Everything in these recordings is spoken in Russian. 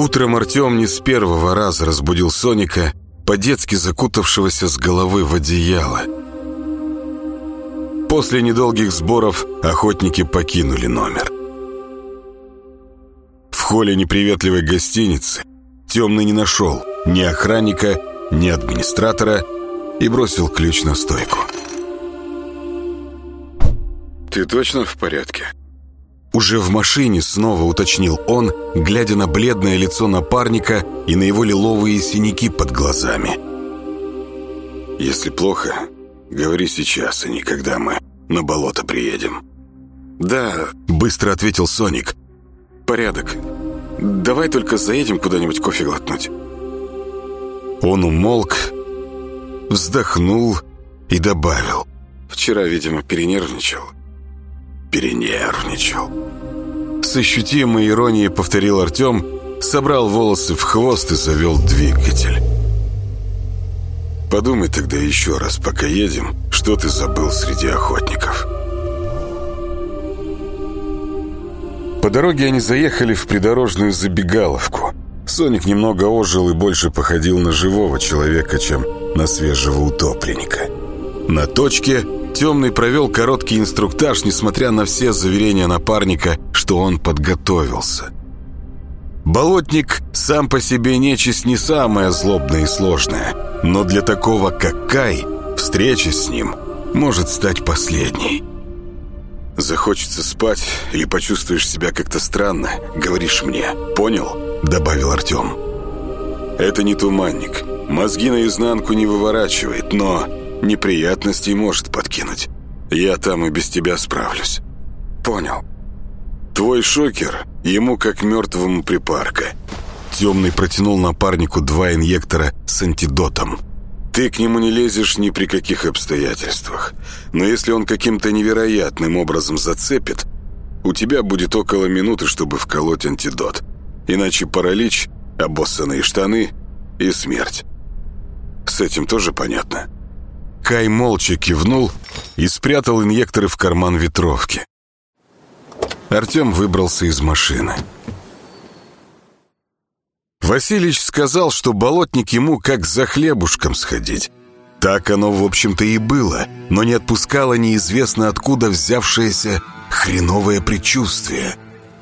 Утром Артем не с первого раза разбудил Соника, по-детски закутавшегося с головы в одеяло. После недолгих сборов охотники покинули номер. В холле неприветливой гостиницы Темный не нашел ни охранника, ни администратора и бросил ключ на стойку. «Ты точно в порядке?» Уже в машине снова уточнил он, глядя на бледное лицо напарника и на его лиловые синяки под глазами. «Если плохо, говори сейчас, а не когда мы на болото приедем». «Да», — быстро ответил Соник. «Порядок. Давай только заедем куда-нибудь кофе глотнуть». Он умолк, вздохнул и добавил. «Вчера, видимо, перенервничал». «Перенервничал». С ощутимой иронией повторил Артем, собрал волосы в хвост и завел двигатель. «Подумай тогда еще раз, пока едем, что ты забыл среди охотников». По дороге они заехали в придорожную забегаловку. Соник немного ожил и больше походил на живого человека, чем на свежего утопленника. На точке Темный провел короткий инструктаж, несмотря на все заверения напарника, что он подготовился. Болотник сам по себе нечисть не самая злобная и сложная, но для такого, как Кай, встреча с ним может стать последней. «Захочется спать или почувствуешь себя как-то странно, говоришь мне, понял?» — добавил Артем. «Это не туманник, мозги наизнанку не выворачивает, но неприятностей может подкинуть. Я там и без тебя справлюсь». «Понял». «Твой шокер ему как мертвому припарка». Темный протянул напарнику 2 инъектора с антидотом. «Ты к нему не лезешь ни при каких обстоятельствах. Но если он каким-то невероятным образом зацепит, у тебя будет около минуты, чтобы вколоть антидот. Иначе паралич, обоссанные штаны и смерть. С этим тоже понятно?» Кай молча кивнул и спрятал инъекторы в карман ветровки. Артем выбрался из машины. Василич сказал, что болотник ему как за хлебушком сходить. Так оно, в общем-то, и было, но не отпускало неизвестно откуда взявшееся хреновое предчувствие.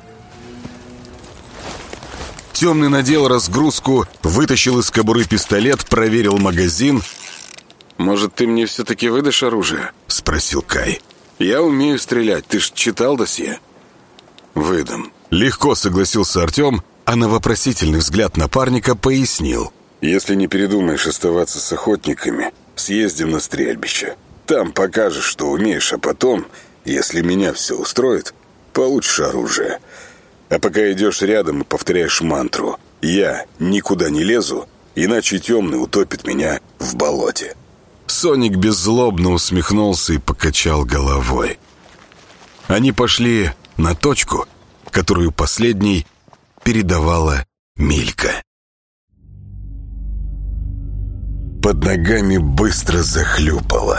Темный надел разгрузку, вытащил из кобуры пистолет, проверил магазин. «Может, ты мне все-таки выдашь оружие?» — спросил Кай. «Я умею стрелять, ты ж читал досье?» «Выдам». Легко согласился Артем, а на вопросительный взгляд напарника пояснил. «Если не передумаешь оставаться с охотниками, съездим на стрельбище. Там покажешь, что умеешь, а потом, если меня все устроит, получишь оружие. А пока идешь рядом и повторяешь мантру: «Я никуда не лезу, иначе Темный утопит меня в болоте». Соник беззлобно усмехнулся и покачал головой. Они пошли на точку, которую последней передавала Милька. Под ногами быстро захлюпало.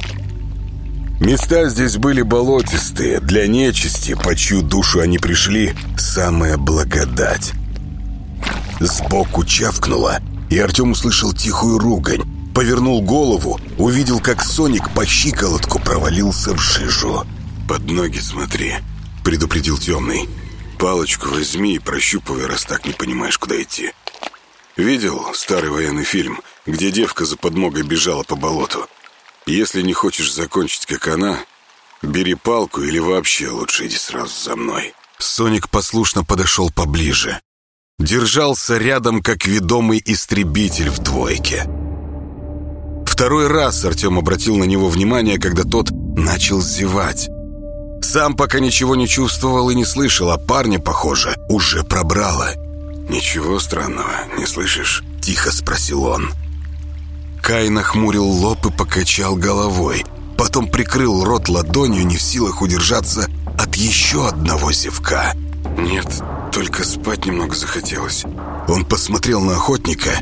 Места здесь были болотистые, для нечисти, по чью душу они пришли, самая благодать. Сбоку чавкнуло, и Артем услышал тихую ругань. Повернул голову, увидел, как Соник по щиколотку провалился в жижу. «Под ноги смотри», — предупредил Темный. «Палочку возьми и прощупывай, раз так не понимаешь, куда идти». Видел старый военный фильм, где девка за подмогой бежала по болоту? Если не хочешь закончить, как она, бери палку или вообще лучше иди сразу за мной». Соник послушно подошел поближе. Держался рядом, как ведомый истребитель в двойке. Второй раз Артем обратил на него внимание, когда тот начал зевать. Сам пока ничего не чувствовал и не слышал, а парня, похоже, уже пробрало. «Ничего странного, не слышишь?» — тихо спросил он. Кай нахмурил лоб и покачал головой. Потом прикрыл рот ладонью, не в силах удержаться от еще одного зевка. «Нет, только спать немного захотелось». Он посмотрел на охотника.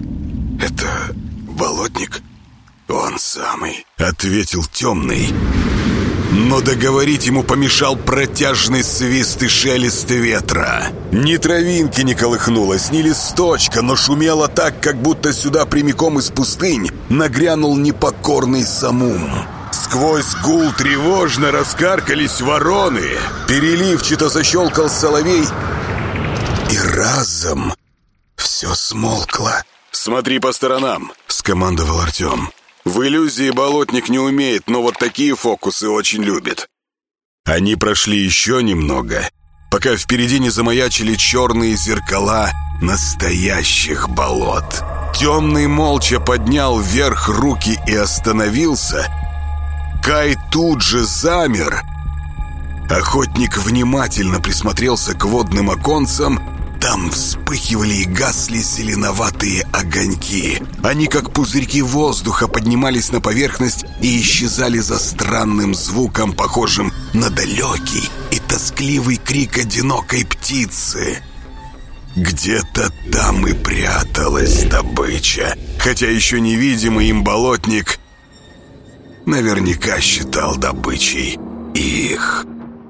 «Это болотник?» «Он самый», — ответил Темный. Но договорить ему помешал протяжный свист и шелест ветра. Ни травинки не колыхнулась, ни листочка, но шумело так, как будто сюда прямиком из пустынь нагрянул непокорный самум. Сквозь гул тревожно раскаркались вороны, переливчато защелкал соловей, и разом все смолкло. «Смотри по сторонам», — скомандовал Артем. «В иллюзии болотник не умеет, но вот такие фокусы очень любит». Они прошли еще немного, пока впереди не замаячили черные зеркала настоящих болот. Темный молча поднял вверх руки и остановился. Кай тут же замер. Охотник внимательно присмотрелся к водным оконцам. Там вспыхивали и гасли зеленоватые огоньки. Они, как пузырьки воздуха, поднимались на поверхность и исчезали за странным звуком, похожим на далекий и тоскливый крик одинокой птицы. Где-то там и пряталась добыча, хотя еще невидимый им болотник наверняка считал добычей их.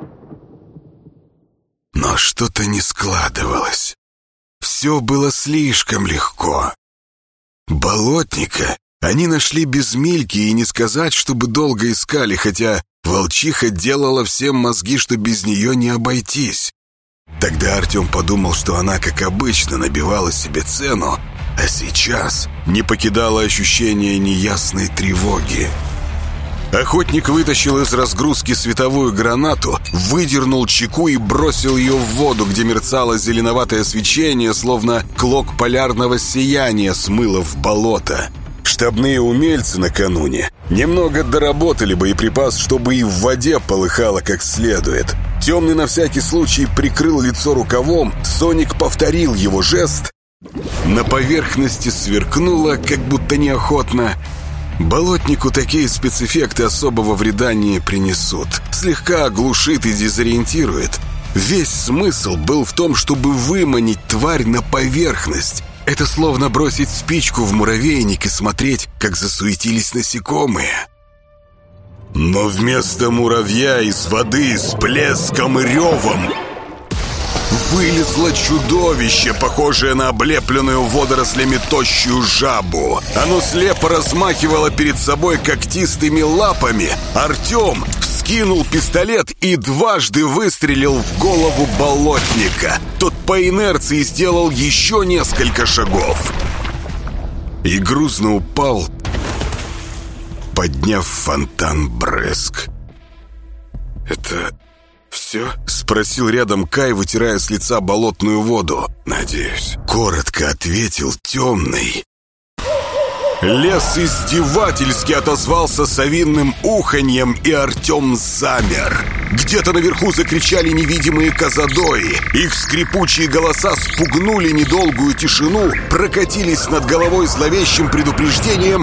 Но что-то не складывалось. Все было слишком легко. Болотника они нашли без Мильки, и не сказать, чтобы долго искали, хотя волчиха делала всем мозги, что без нее не обойтись. Тогда Артем подумал, что она, как обычно, набивала себе цену, а сейчас не покидало ощущение неясной тревоги. Охотник вытащил из разгрузки световую гранату, выдернул чеку и бросил ее в воду, где мерцало зеленоватое свечение, словно клок полярного сияния смыло в болото. Штабные умельцы накануне немного доработали боеприпас, чтобы и в воде полыхало как следует. Темный на всякий случай прикрыл лицо рукавом, Соник повторил его жест. На поверхности сверкнуло, как будто неохотно. Болотнику такие спецэффекты особого вреда не принесут. Слегка оглушит и дезориентирует. Весь смысл был в том, чтобы выманить тварь на поверхность. Это словно бросить спичку в муравейник и смотреть, как засуетились насекомые. Но вместо муравья из воды с плеском и ревом вылезло чудовище, похожее на облепленную водорослями тощую жабу. Оно слепо размахивало перед собой когтистыми лапами. Артем вскинул пистолет и дважды выстрелил в голову болотника. Тот по инерции сделал еще несколько шагов и грузно упал, подняв фонтан брызг. «Это все?» — спросил рядом Кай, вытирая с лица болотную воду. «Надеюсь», — коротко ответил темный. Лес издевательски отозвался совиным уханьем, и Артем замер. Где-то наверху закричали невидимые казадои. Их скрипучие голоса спугнули недолгую тишину, прокатились над головой зловещим предупреждением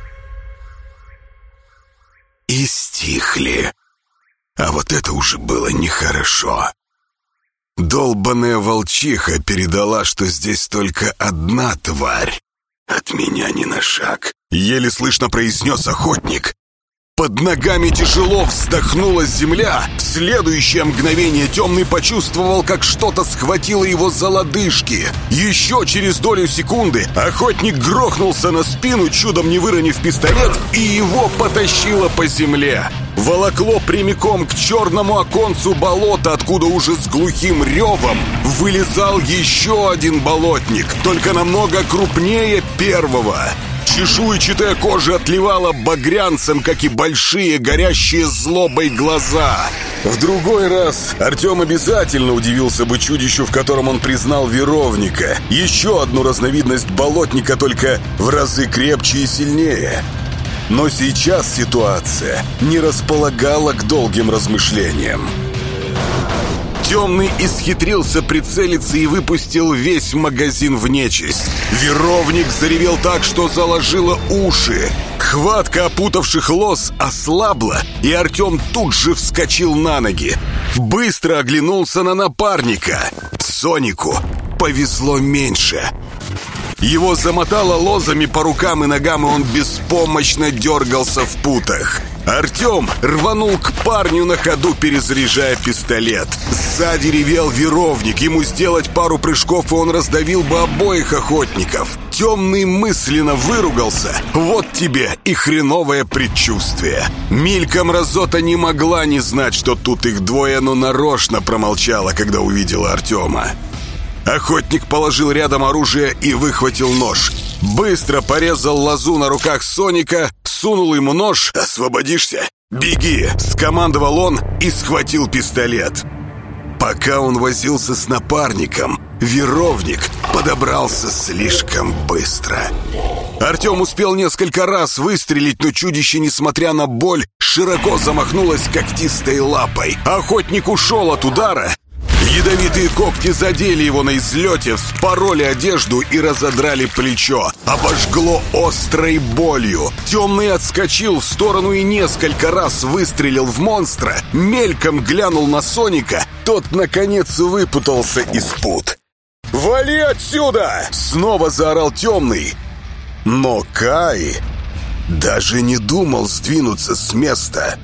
и стихли. А вот это уже было нехорошо. Долбаная волчиха передала, что здесь только одна тварь. «От меня ни на шаг», — еле слышно произнес охотник. Под ногами тяжело вздохнула земля. В следующее мгновение темный почувствовал, как что-то схватило его за лодыжки. Еще через долю секунды охотник грохнулся на спину, чудом не выронив пистолет, и его потащило по земле. Волокло прямиком к черному оконцу болота, откуда уже с глухим ревом вылезал еще один болотник, только намного крупнее первого. Чешуйчатая кожа отливала багрянцем, как и большие, горящие злобой глаза. В другой раз Артем обязательно удивился бы чудищу, в котором он признал веровника. Еще одну разновидность болотника, только в разы крепче и сильнее. Но сейчас ситуация не располагала к долгим размышлениям. Темный исхитрился прицелиться и выпустил весь магазин в нечисть. Веровник заревел так, что заложило уши. Хватка опутавших лос ослабла, и Артем тут же вскочил на ноги. Быстро оглянулся на напарника. Сонику повезло меньше. Его замотало лозами по рукам и ногам, и он беспомощно дергался в путах. Артем рванул к парню на ходу, перезаряжая пистолет. Сзади ревел Веровник. Ему сделать пару прыжков, и он раздавил бы обоих охотников. Темный мысленно выругался. Вот тебе и хреновое предчувствие. Мельком Разота не могла не знать, что тут их двое, но нарочно промолчала, когда увидела Артема. Охотник положил рядом оружие и выхватил нож. Быстро порезал лозу на руках Соника, сунул ему нож. «Освободишься? Беги!» — скомандовал он и схватил пистолет. Пока он возился с напарником, Веровник подобрался слишком быстро. Артем успел несколько раз выстрелить, но чудище, несмотря на боль, широко замахнулось когтистой лапой. Охотник ушел от удара. Ядовитые когти задели его на излете, вспороли одежду и разодрали плечо. Обожгло острой болью. Темный отскочил в сторону и несколько раз выстрелил в монстра. Мельком глянул на Соника. Тот, наконец, выпутался из пут. «Вали отсюда!» — снова заорал Темный. Но Кай даже не думал сдвинуться с места.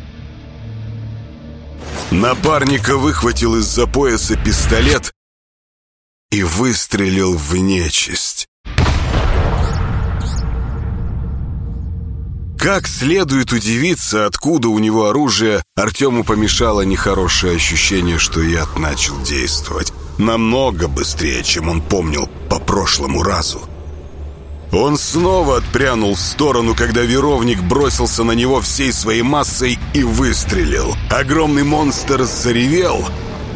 Напарника выхватил из-за пояса пистолет и выстрелил в нечисть. Как следует удивиться, откуда у него оружие, Артему помешало нехорошее ощущение, что яд начал действовать намного быстрее, чем он помнил по прошлому разу. Он снова отпрянул в сторону, когда Веровник бросился на него всей своей массой и выстрелил. Огромный монстр заревел,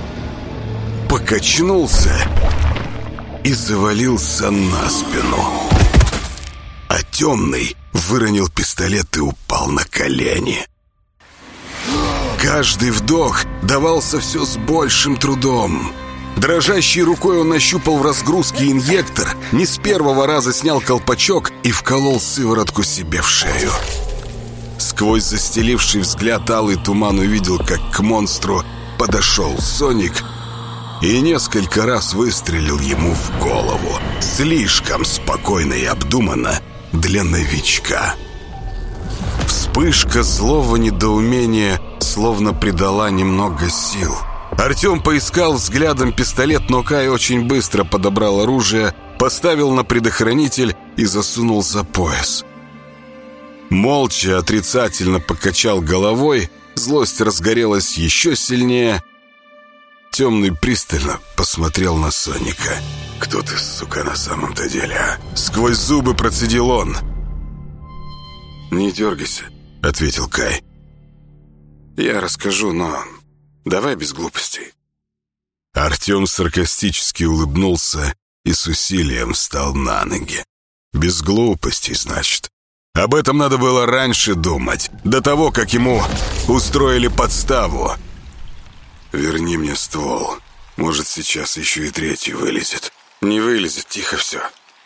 покачнулся и завалился на спину. А Темный выронил пистолет и упал на колени. Каждый вдох давался все с большим трудом. Дрожащей рукой он нащупал в разгрузке инъектор, не с первого раза снял колпачок и вколол сыворотку себе в шею. Сквозь застеливший взгляд алый туман увидел, как к монстру подошел Соник и несколько раз выстрелил ему в голову. Слишком спокойно и обдуманно для новичка. Вспышка злого недоумения словно придала немного сил. Артем поискал взглядом пистолет, но Кай очень быстро подобрал оружие, поставил на предохранитель и засунул за пояс. Молча отрицательно покачал головой, злость разгорелась еще сильнее. Темный пристально посмотрел на Соника. «Кто ты, сука, на самом-то деле, а?» Сквозь зубы процедил он. «Не дергайся», — ответил Кай. «Я расскажу, но давай без глупостей». Артем саркастически улыбнулся и с усилием встал на ноги. «Без глупостей, значит. Об этом надо было раньше думать, до того, как ему устроили подставу. Верни мне ствол. Может, сейчас еще и третий вылезет». «Не вылезет, тихо все».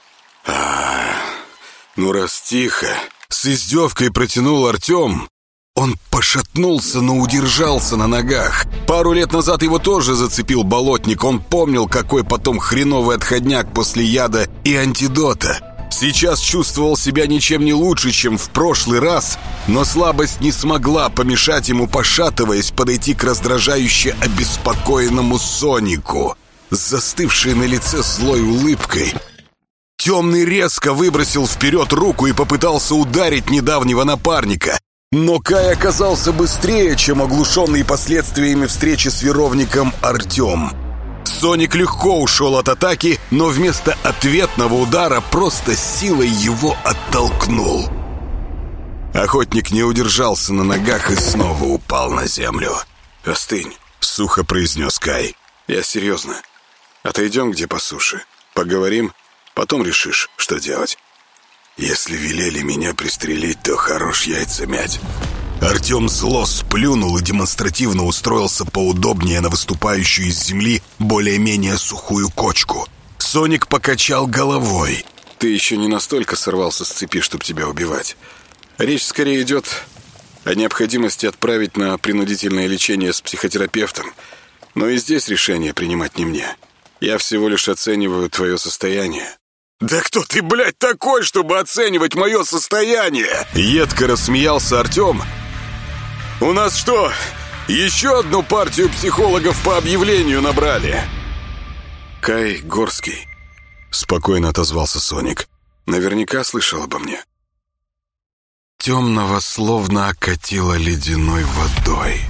Ну раз тихо», — с издевкой протянул Артем. Он пошатнулся, но удержался на ногах. Пару лет назад его тоже зацепил болотник. Он помнил, какой потом хреновый отходняк после яда и антидота. Сейчас чувствовал себя ничем не лучше, чем в прошлый раз, но слабость не смогла помешать ему, пошатываясь, подойти к раздражающе обеспокоенному Сонику. С застывшей на лице злой улыбкой Темный резко выбросил вперед руку и попытался ударить недавнего напарника. Но Кай оказался быстрее, чем оглушенный последствиями встречи с Веровником Артем. Соник легко ушел от атаки, но вместо ответного удара просто силой его оттолкнул. Охотник не удержался на ногах и снова упал на землю. «Остынь», — сухо произнес Кай. «Я серьезно. Отойдем где по суше. Поговорим, потом решишь, что делать». «Если велели меня пристрелить, то хорош яйца мять». Артем зло сплюнул и демонстративно устроился поудобнее на выступающую из земли более-менее сухую кочку. Соник покачал головой. «Ты еще не настолько сорвался с цепи, чтобы тебя убивать. Речь скорее идет о необходимости отправить на принудительное лечение с психотерапевтом. Но и здесь решение принимать не мне. Я всего лишь оцениваю твое состояние. «Да кто ты, блядь, такой, чтобы оценивать мое состояние?» Едко рассмеялся Артем. «У нас что, еще одну партию психологов по объявлению набрали?» «Кай Горский», — спокойно отозвался Соник. «Наверняка слышал обо мне». Темного словно окатило ледяной водой.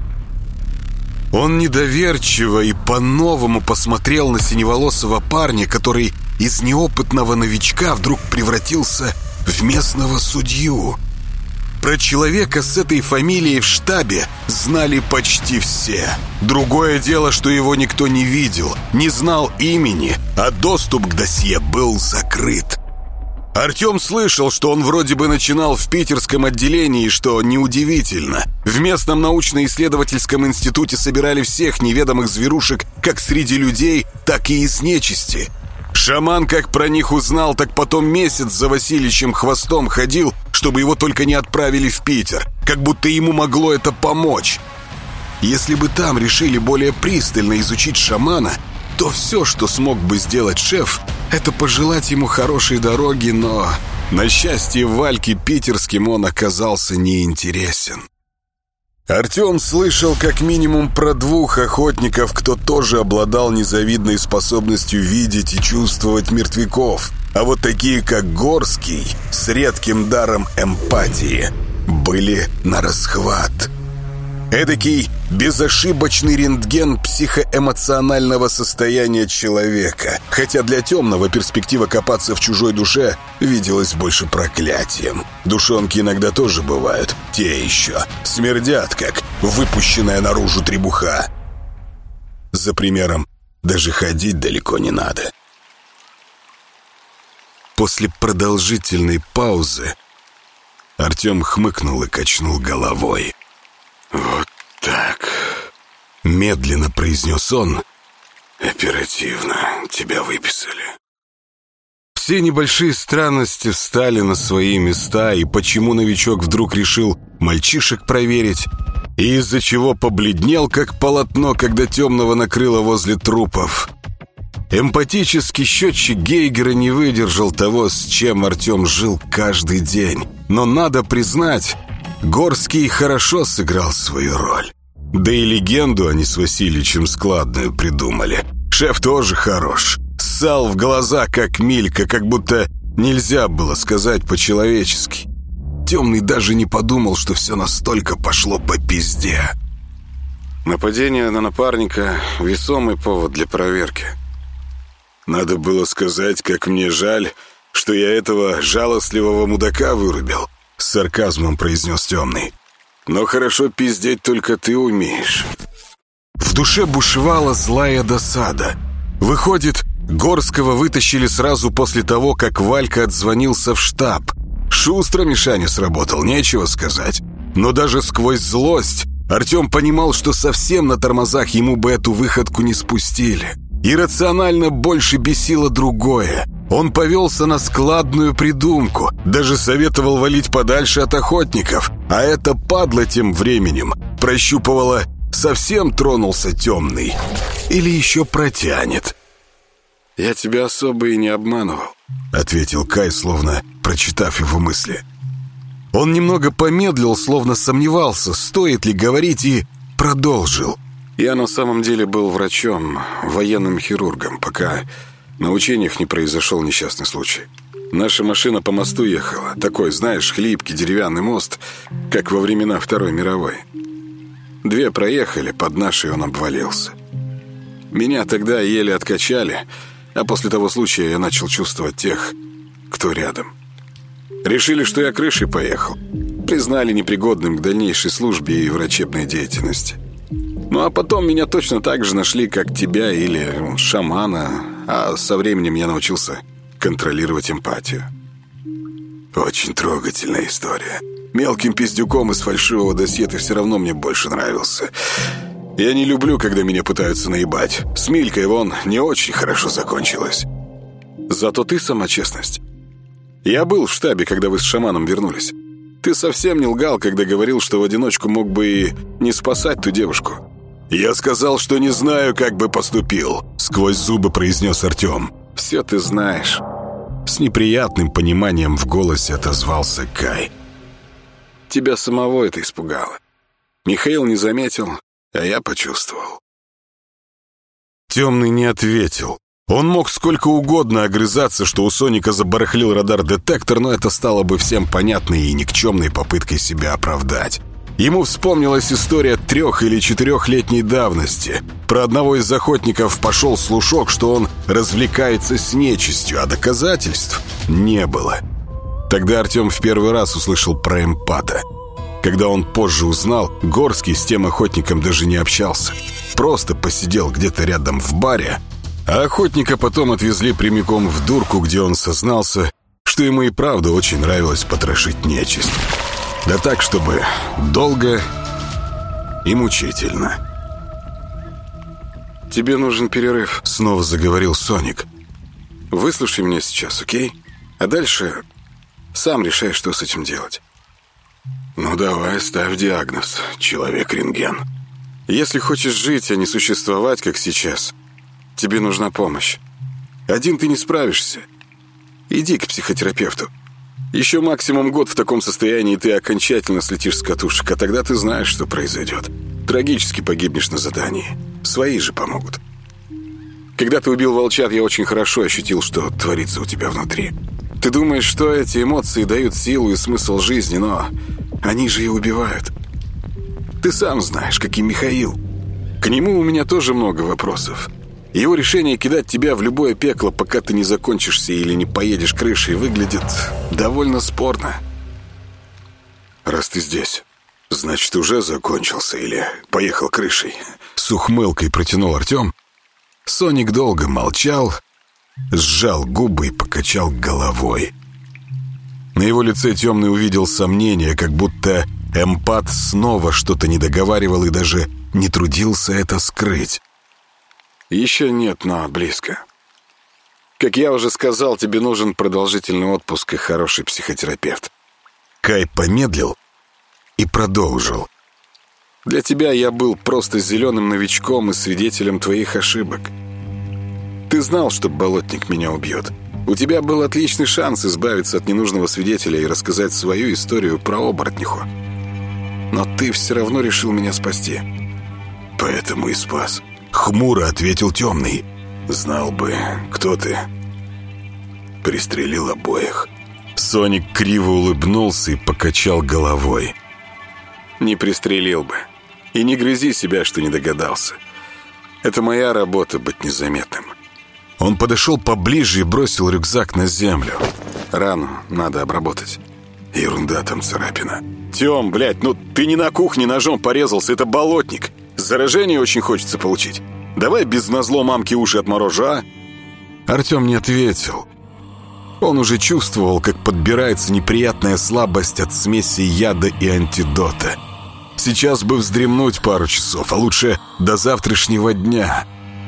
Он недоверчиво и по-новому посмотрел на синеволосого парня, который из неопытного новичка вдруг превратился в местного судью. Про человека с этой фамилией в штабе знали почти все. Другое дело, что его никто не видел, не знал имени, а доступ к досье был закрыт. Артем слышал, что он вроде бы начинал в питерском отделении, что неудивительно. В местном научно-исследовательском институте собирали всех неведомых зверушек как среди людей, так и из нечисти. Шаман как про них узнал, так потом месяц за Васильичем хвостом ходил, чтобы его только не отправили в Питер, как будто ему могло это помочь. Если бы там решили более пристально изучить шамана, то все, что смог бы сделать шеф, это пожелать ему хорошей дороги, но, на счастье Вальки питерским, он оказался неинтересен. Артем слышал как минимум про 2 охотников, кто тоже обладал незавидной способностью видеть и чувствовать мертвяков. А вот такие, как Горский, с редким даром эмпатии, были на расхват. Эдакий безошибочный рентген психоэмоционального состояния человека. Хотя для Темного перспектива копаться в чужой душе виделась больше проклятием. Душонки иногда тоже бывают. Те еще смердят, как выпущенная наружу требуха. За примером даже ходить далеко не надо. После продолжительной паузы Артем хмыкнул и качнул головой. «Вот так», — медленно произнес он. «Оперативно тебя выписали». Все небольшие странности встали на свои места, и почему новичок вдруг решил мальчишек проверить, и из-за чего побледнел, как полотно, когда Темного накрыло возле трупов. Эмпатический счетчик Гейгера не выдержал того, с чем Артем жил каждый день. Но надо признать, Горский хорошо сыграл свою роль. Да и легенду они с Васильичем складную придумали. Шеф тоже хорош. Ссал в глаза, как Милька, как будто нельзя было сказать по-человечески. Темный даже не подумал, что все настолько пошло по пизде. Нападение на напарника — весомый повод для проверки. Надо было сказать, как мне жаль, что я этого жалостливого мудака вырубил. С сарказмом произнес Темный. «Но хорошо пиздеть только ты умеешь». В душе бушевала злая досада. Выходит, Горского вытащили сразу после того, как Валька отзвонился в штаб. Шустро Мишаня сработал, нечего сказать. Но даже сквозь злость Артем понимал, что совсем на тормозах ему бы эту выходку не спустили. Иррационально больше бесило другое. Он повелся на складную придумку, даже советовал валить подальше от охотников, а эта падла тем временем прощупывала, совсем тронулся Темный или еще протянет. «Я тебя особо и не обманывал», — ответил Кай, словно прочитав его мысли. Он немного помедлил, словно сомневался, стоит ли говорить, и продолжил. «Я на самом деле был врачом, военным хирургом, пока на учениях не произошел несчастный случай. Наша машина по мосту ехала. Такой, знаешь, хлипкий деревянный мост, как во времена Второй мировой. 2 проехали, под нашей он обвалился. Меня тогда еле откачали, а после того случая я начал чувствовать тех, кто рядом. Решили, что я крышей поехал. Признали непригодным к дальнейшей службе и врачебной деятельности. Ну а потом меня точно так же нашли, как тебя или шамана, а со временем я научился контролировать эмпатию». «Очень трогательная история. Мелким пиздюком из фальшивого досье ты все равно мне больше нравился. Я не люблю, когда меня пытаются наебать. С Милькой вон не очень хорошо закончилось. Зато ты сама честность. Я был в штабе, когда вы с шаманом вернулись. Ты совсем не лгал, когда говорил, что в одиночку мог бы и не спасать ту девушку». «Я сказал, что не знаю, как бы поступил», — сквозь зубы произнес Артем. «Все ты знаешь. С неприятным пониманием в голосе отозвался Кай. Тебя самого это испугало. Михаил не заметил, а я почувствовал. Темный не ответил. Он мог сколько угодно огрызаться, что у Соника забарахлил радар-детектор, но это стало бы всем понятной и никчемной попыткой себя оправдать. Ему вспомнилась история 3- или 4-летней давности. Про одного из охотников пошел слушок, что он развлекается с нечистью, а доказательств не было. Тогда Артем в первый раз услышал про эмпата. Когда он позже узнал, Горский с тем охотником даже не общался. Просто посидел где-то рядом в баре, а охотника потом отвезли прямиком в дурку, где он сознался, что ему и правда очень нравилось потрошить нечисть. Да так, чтобы долго и мучительно. «Тебе нужен перерыв», — снова заговорил Соник. «Выслушай меня сейчас, окей? А дальше сам решай, что с этим делать». «Ну давай, ставь диагноз, человек-рентген. Если хочешь жить, а не существовать, как сейчас, тебе нужна помощь. Один ты не справишься. Иди к психотерапевту. Еще максимум год в таком состоянии, ты окончательно слетишь с катушек, а тогда ты знаешь, что произойдет. Трагически погибнешь на задании. Свои же помогут. Когда ты убил волчат, я очень хорошо ощутил, что творится у тебя внутри. Ты думаешь, что эти эмоции дают силу и смысл жизни, но они же и убивают. Ты сам знаешь, как и Михаил. К нему у меня тоже много вопросов. Его решение кидать тебя в любое пекло, пока ты не закончишься или не поедешь крышей, выглядит довольно спорно. Раз ты здесь, значит, уже закончился или поехал крышей? С ухмылкой протянул Артем. Соник долго молчал, сжал губы и покачал головой. На его лице Темный увидел сомнение, как будто эмпат снова что-то не договаривал и даже не трудился это скрыть. Еще нет, но близко. Как я уже сказал, тебе нужен продолжительный отпуск и хороший психотерапевт. Кай помедлил и продолжил. Для тебя я был просто зеленым новичком и свидетелем твоих ошибок. Ты знал, что болотник меня убьет. У тебя был отличный шанс избавиться от ненужного свидетеля и рассказать свою историю про оборотниху. Но ты все равно решил меня спасти. Поэтому и спас. Хмуро ответил Темный. Знал бы, кто ты, пристрелил обоих. Соник криво улыбнулся и покачал головой. Не пристрелил бы. И не грызи себя, что не догадался. Это моя работа быть незаметным. Он подошел поближе и бросил рюкзак на землю. Рану надо обработать. Ерунда, там царапина. Тем, блядь, ну ты не на кухне ножом порезался, это болотник. Заражение очень хочется получить. Давай без назло мамке уши отморожу, а? Артем не ответил. Он уже чувствовал, как подбирается неприятная слабость от смеси яда и антидота. Сейчас бы вздремнуть пару часов, а лучше до завтрашнего дня.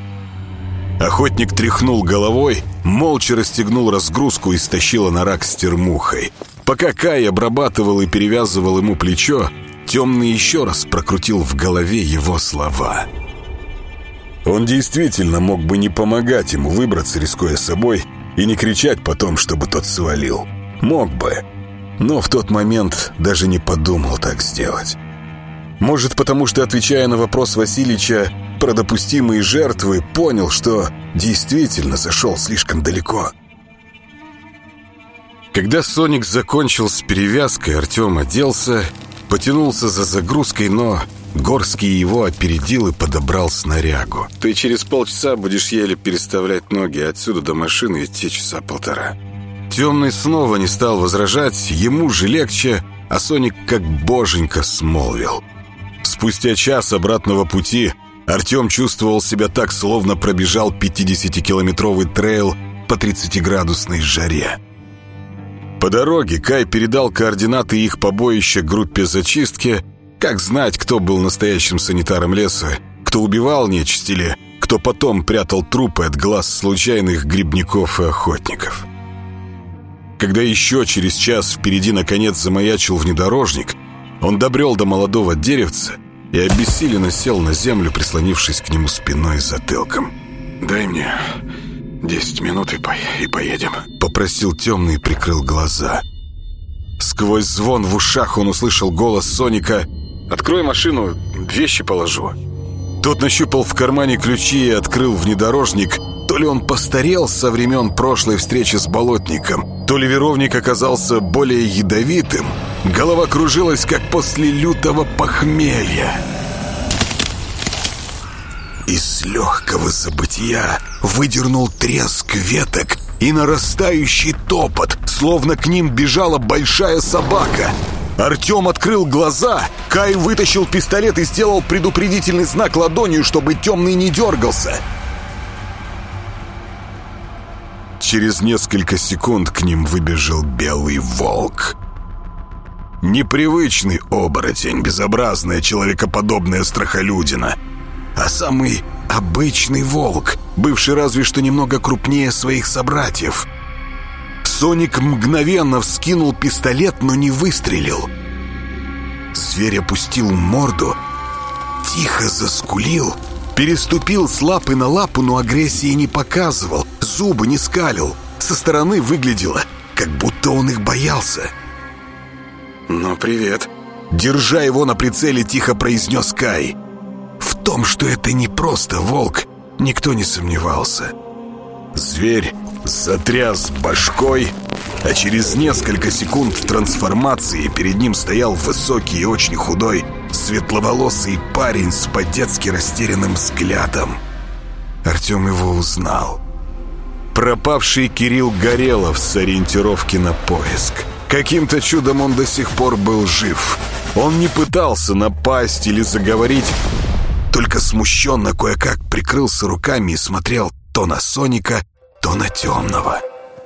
Охотник тряхнул головой, молча расстегнул разгрузку и стащил анорак с термухой. Пока Кай обрабатывал и перевязывал ему плечо, Темный еще раз прокрутил в голове его слова. Он действительно мог бы не помогать ему выбраться, рискуя собой, и не кричать потом, чтобы тот свалил. Мог бы, но в тот момент даже не подумал так сделать. Может, потому что, отвечая на вопрос Васильича про допустимые жертвы, понял, что действительно зашел слишком далеко. Когда Соник закончил с перевязкой, Артем оделся, потянулся за загрузкой, но Горский его опередил и подобрал снарягу. Ты через полчаса будешь еле переставлять ноги, отсюда до машины идти часа полтора. Темный снова не стал возражать, ему же легче, а Соник как боженька смолвил. Спустя час обратного пути Артем чувствовал себя так, словно пробежал 50-километровый трейл по 30-градусной жаре. По дороге Кай передал координаты их побоища группе зачистки. Как знать, кто был настоящим санитаром леса, кто убивал нечисть или кто потом прятал трупы от глаз случайных грибников и охотников. Когда еще через час впереди наконец замаячил внедорожник, он добрел до молодого деревца и обессиленно сел на землю, прислонившись к нему спиной и затылком. «Дай мне 10 минут и поедем», — попросил Темный и прикрыл глаза. Сквозь звон в ушах он услышал голос Соника: «Открой машину, вещи положу». Тот нащупал в кармане ключи и открыл внедорожник. То ли он постарел со времен прошлой встречи с болотником, то ли веровник оказался более ядовитым. Голова кружилась, как после лютого похмелья. Из легкого забытия выдернул треск веток и нарастающий топот, словно к ним бежала большая собака. Артем открыл глаза. Кай вытащил пистолет и сделал предупредительный знак ладонью, чтобы Темный не дергался. Через несколько секунд к ним выбежал белый волк. Непривычный оборотень, безобразная человекоподобная страхолюдина, а самый обычный волк, бывший разве что немного крупнее своих собратьев. Соник мгновенно вскинул пистолет, но не выстрелил. Зверь опустил морду, тихо заскулил, переступил с лапы на лапу, но агрессии не показывал, зубы не скалил. Со стороны выглядело, как будто он их боялся. «Ну, привет», — держа его на прицеле, тихо произнес Кай. В том, что это не просто волк, никто не сомневался. Зверь затряс башкой, а через несколько секунд трансформации перед ним стоял высокий и очень худой, светловолосый парень с по-детски растерянным взглядом. Артем его узнал. Пропавший Кирилл Горелов с ориентировки на поиск. Каким-то чудом он до сих пор был жив. Он не пытался напасть или заговорить, только смущенно кое-как прикрылся руками и смотрел то на Соника, то на Темного.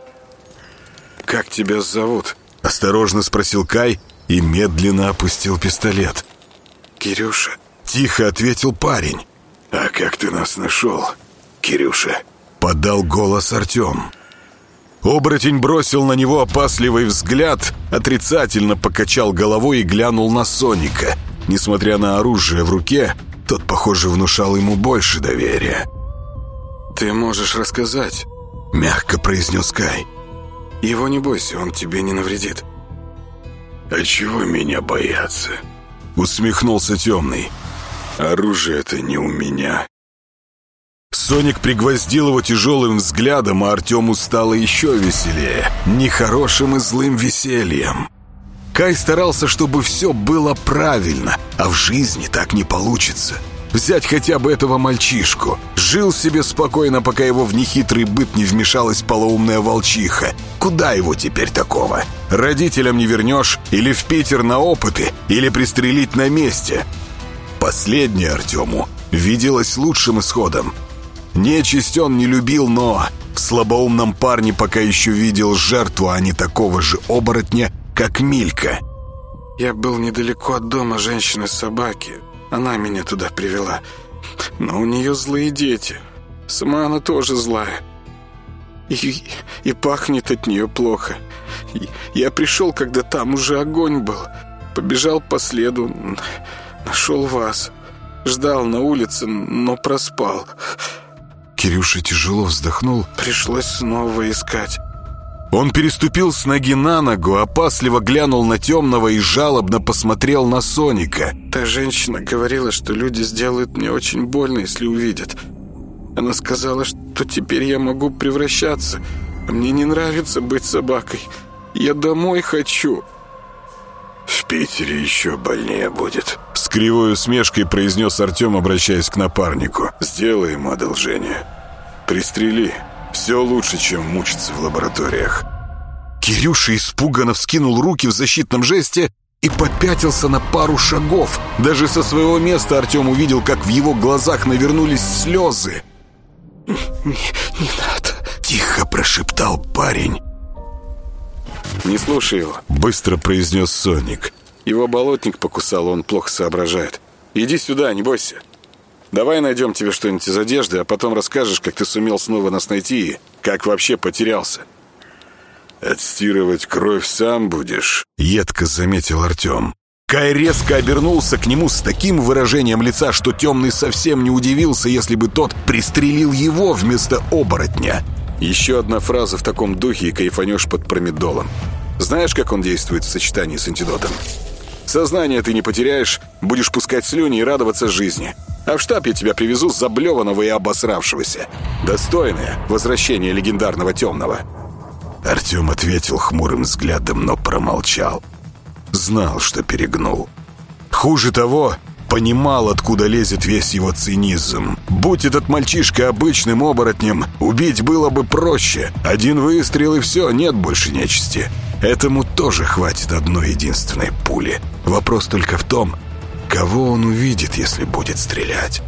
«Как тебя зовут?» — осторожно спросил Кай и медленно опустил пистолет. «Кирюша», — тихо ответил парень. «А как ты нас нашел, Кирюша?» — подал голос Артем. Оборотень бросил на него опасливый взгляд, отрицательно покачал головой и глянул на Соника. Несмотря на оружие в руке, тот, похоже, внушал ему больше доверия. «Ты можешь рассказать», — мягко произнес Кай. «Его не бойся, он тебе не навредит». «А чего меня бояться?» — усмехнулся Темный. «Оружие-то не у меня». Соник пригвоздил его тяжелым взглядом, а Артему стало еще веселее. Нехорошим и злым весельем. Кай старался, чтобы все было правильно, а в жизни так не получится. Взять хотя бы этого мальчишку. Жил себе спокойно, пока его в нехитрый быт не вмешалась полоумная волчиха. Куда его теперь такого? Родителям не вернешь, или в Питер на опыты, или пристрелить на месте. Последнее Артему виделось лучшим исходом. Нечисть он не любил, но в слабоумном парне пока еще видел жертву, а не такого же оборотня, как Милька. «Я был недалеко от дома женщины-собаки. Она меня туда привела. Но у нее злые дети. Сама она тоже злая. И пахнет от нее плохо. Я пришел, когда там уже огонь был. Побежал по следу. Нашел вас. Ждал на улице, но проспал». Кирюша тяжело вздохнул. «Пришлось снова искать». Он переступил с ноги на ногу, опасливо глянул на Темного и жалобно посмотрел на Соника. «Та женщина говорила, что люди сделают мне очень больно, если увидят. Она сказала, что теперь я могу превращаться. А мне не нравится быть собакой. Я домой хочу». «В Питере еще больнее будет», — с кривой усмешкой произнес Артем, обращаясь к напарнику. «Сделай ему одолжение. Пристрели. Все лучше, чем мучиться в лабораториях». Кирюша испуганно вскинул руки в защитном жесте и попятился на пару шагов. Даже со своего места Артем увидел, как в его глазах навернулись слезы. «Не надо», — тихо прошептал парень. «Не слушай его», — быстро произнес Соник. «Его болотник покусал, он плохо соображает. Иди сюда, не бойся. Давай найдем тебе что-нибудь из одежды, а потом расскажешь, как ты сумел снова нас найти и как вообще потерялся». «Отстирывать кровь сам будешь?» — едко заметил Артем. Кай резко обернулся к нему с таким выражением лица, что Темный совсем не удивился, если бы тот пристрелил его вместо оборотня. Еще одна фраза в таком духе и кайфанешь под промедолом. Знаешь, как он действует в сочетании с антидотом? Сознание ты не потеряешь, будешь пускать слюни и радоваться жизни. А в штаб я тебя привезу заблеванного и обосравшегося. Достойное возвращение легендарного темного». Артем ответил хмурым взглядом, но промолчал. Знал, что перегнул. Хуже того, понимал, откуда лезет весь его цинизм. Будь этот мальчишка обычным оборотнем, убить было бы проще. Один выстрел и все, нет больше нечисти. Этому тоже хватит одной единственной пули. Вопрос только в том, кого он увидит, если будет стрелять.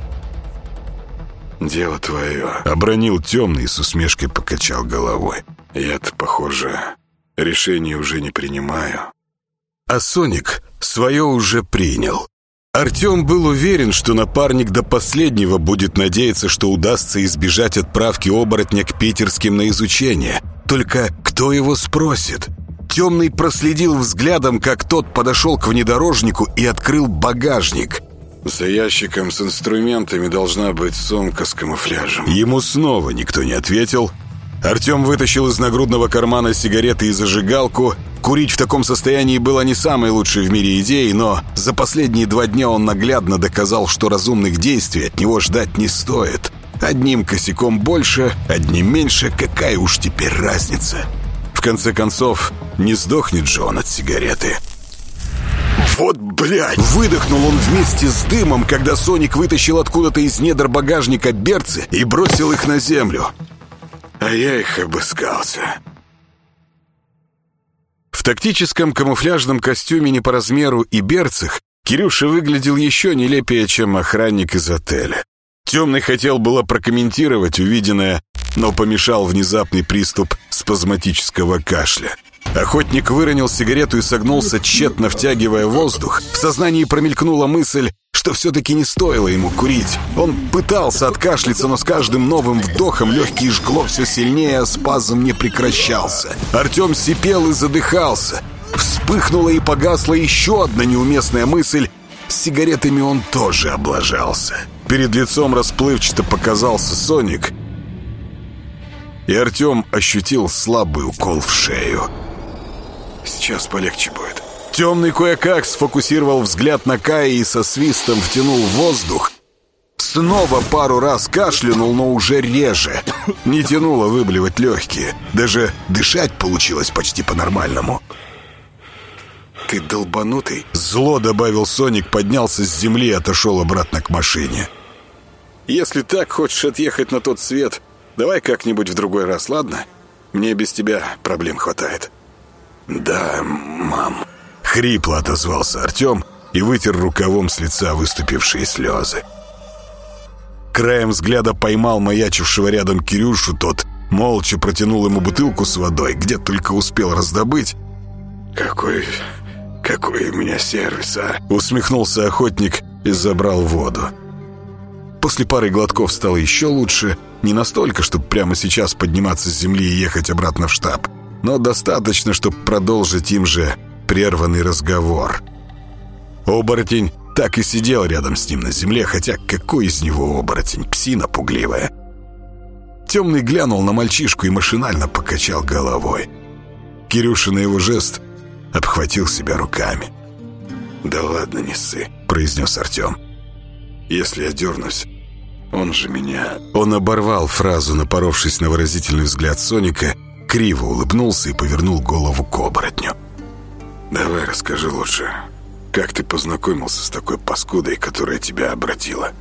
«Дело твое», — обронил темный и с усмешкой покачал головой. «Я-то, похоже, решение уже не принимаю». А Соник свое уже принял. Артем был уверен, что напарник до последнего будет надеяться, что удастся избежать отправки оборотня к питерским на изучение. Только кто его спросит? Темный проследил взглядом, как тот подошел к внедорожнику и открыл багажник. «За ящиком с инструментами должна быть сумка с камуфляжем». Ему снова никто не ответил. Артем вытащил из нагрудного кармана сигареты и зажигалку. Курить в таком состоянии было не самой лучшей в мире идеей, но за последние 2 дня он наглядно доказал, что разумных действий от него ждать не стоит. Одним косяком больше, одним меньше, какая уж теперь разница? В конце концов, не сдохнет же он от сигареты. «Вот, блядь!» Выдохнул он вместе с дымом, когда Соник вытащил откуда-то из недр багажника берцы и бросил их на землю. А я их обыскался. В тактическом камуфляжном костюме не по размеру и берцах Кирюша выглядел еще нелепее, чем охранник из отеля. Темный хотел было прокомментировать увиденное, но помешал внезапный приступ спазматического кашля. Охотник выронил сигарету и согнулся, тщетно втягивая воздух. В сознании промелькнула мысль, что все-таки не стоило ему курить. Он пытался откашляться, но с каждым новым вдохом легкие жгло все сильнее, а спазм не прекращался. Артем сипел и задыхался. Вспыхнула и погасла еще одна неуместная мысль. С сигаретами он тоже облажался. Перед лицом расплывчато показался Соник, и Артем ощутил слабый укол в шею. Сейчас полегче будет. Темный кое-как сфокусировал взгляд на Кае и со свистом втянул воздух. Снова пару раз кашлянул, но уже реже. Не тянуло выблевать легкие. Даже дышать получилось почти по-нормальному. «Ты долбанутый?» Зло добавил Соник, поднялся с земли и отошел обратно к машине. «Если так хочешь отъехать на тот свет, давай как-нибудь в другой раз, ладно? Мне без тебя проблем хватает». «Да, мам», — хрипло отозвался Артем и вытер рукавом с лица выступившие слезы. Краем взгляда поймал маячившего рядом Кирюшу, тот молча протянул ему бутылку с водой, где только успел раздобыть. Какой у меня сервис, а?» Усмехнулся охотник и забрал воду. После пары глотков стало еще лучше, не настолько, чтобы прямо сейчас подниматься с земли и ехать обратно в штаб, но достаточно, чтобы продолжить им же прерванный разговор. Оборотень так и сидел рядом с ним на земле, хотя какой из него оборотень, псина пугливая. Темный глянул на мальчишку и машинально покачал головой. Кирюша на его жест обхватил себя руками. «Да ладно, не ссы», — произнес Артем. «Если я дернусь, он же меня...» Он оборвал фразу, напоровшись на выразительный взгляд Соника, криво улыбнулся и повернул голову к оборотню. «Давай расскажи лучше, как ты познакомился с такой паскудой, которая тебя обратила?»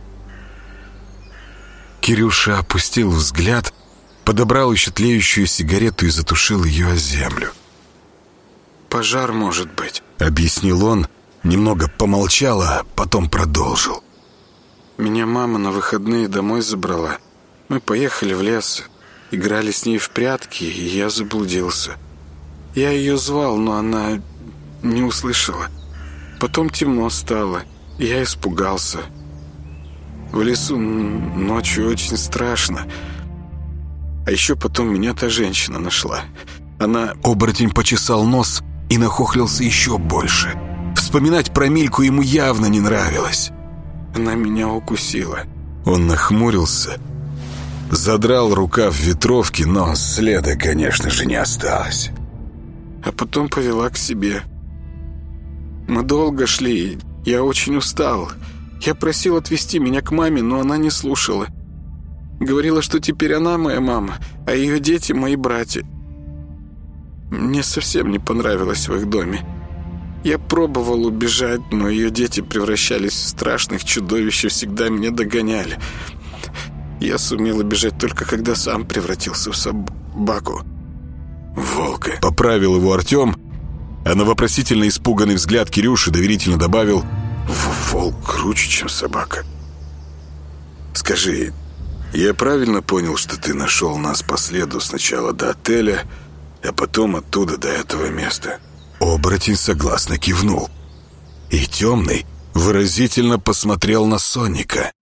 Кирюша опустил взгляд, подобрал еще тлеющую сигарету и затушил ее о землю. «Пожар, может быть», — объяснил он, немного помолчал, а потом продолжил. «Меня мама на выходные домой забрала. Мы поехали в лес, играли с ней в прятки, и я заблудился. Я ее звал, но она не услышала. Потом темно стало, и я испугался. В лесу ночью очень страшно. А еще потом меня та женщина нашла. Она...» Оборотень почесал нос и нахохлился еще больше. Вспоминать про Мильку ему явно не нравилось. «Она меня укусила». Он нахмурился. задрал рукав ветровки, но следа, конечно же, не осталось. А потом повела к себе. Мы долго шли, я очень устал. Я просил отвезти меня к маме, но она не слушала. Говорила, что теперь она моя мама, а ее дети мои братья. Мне совсем не понравилось в их доме. Я пробовал убежать, но ее дети превращались в страшных чудовищ и всегда меня догоняли. Я сумел убежать только когда сам превратился в собаку. «Волка», — поправил его Артем, а на вопросительно испуганный взгляд Кирюши доверительно добавил: «Волк круче, чем собака. Скажи, я правильно понял, что ты нашел нас по следу сначала до отеля, а потом оттуда до этого места?» Оборотень согласно кивнул. И Темный выразительно посмотрел на Соника.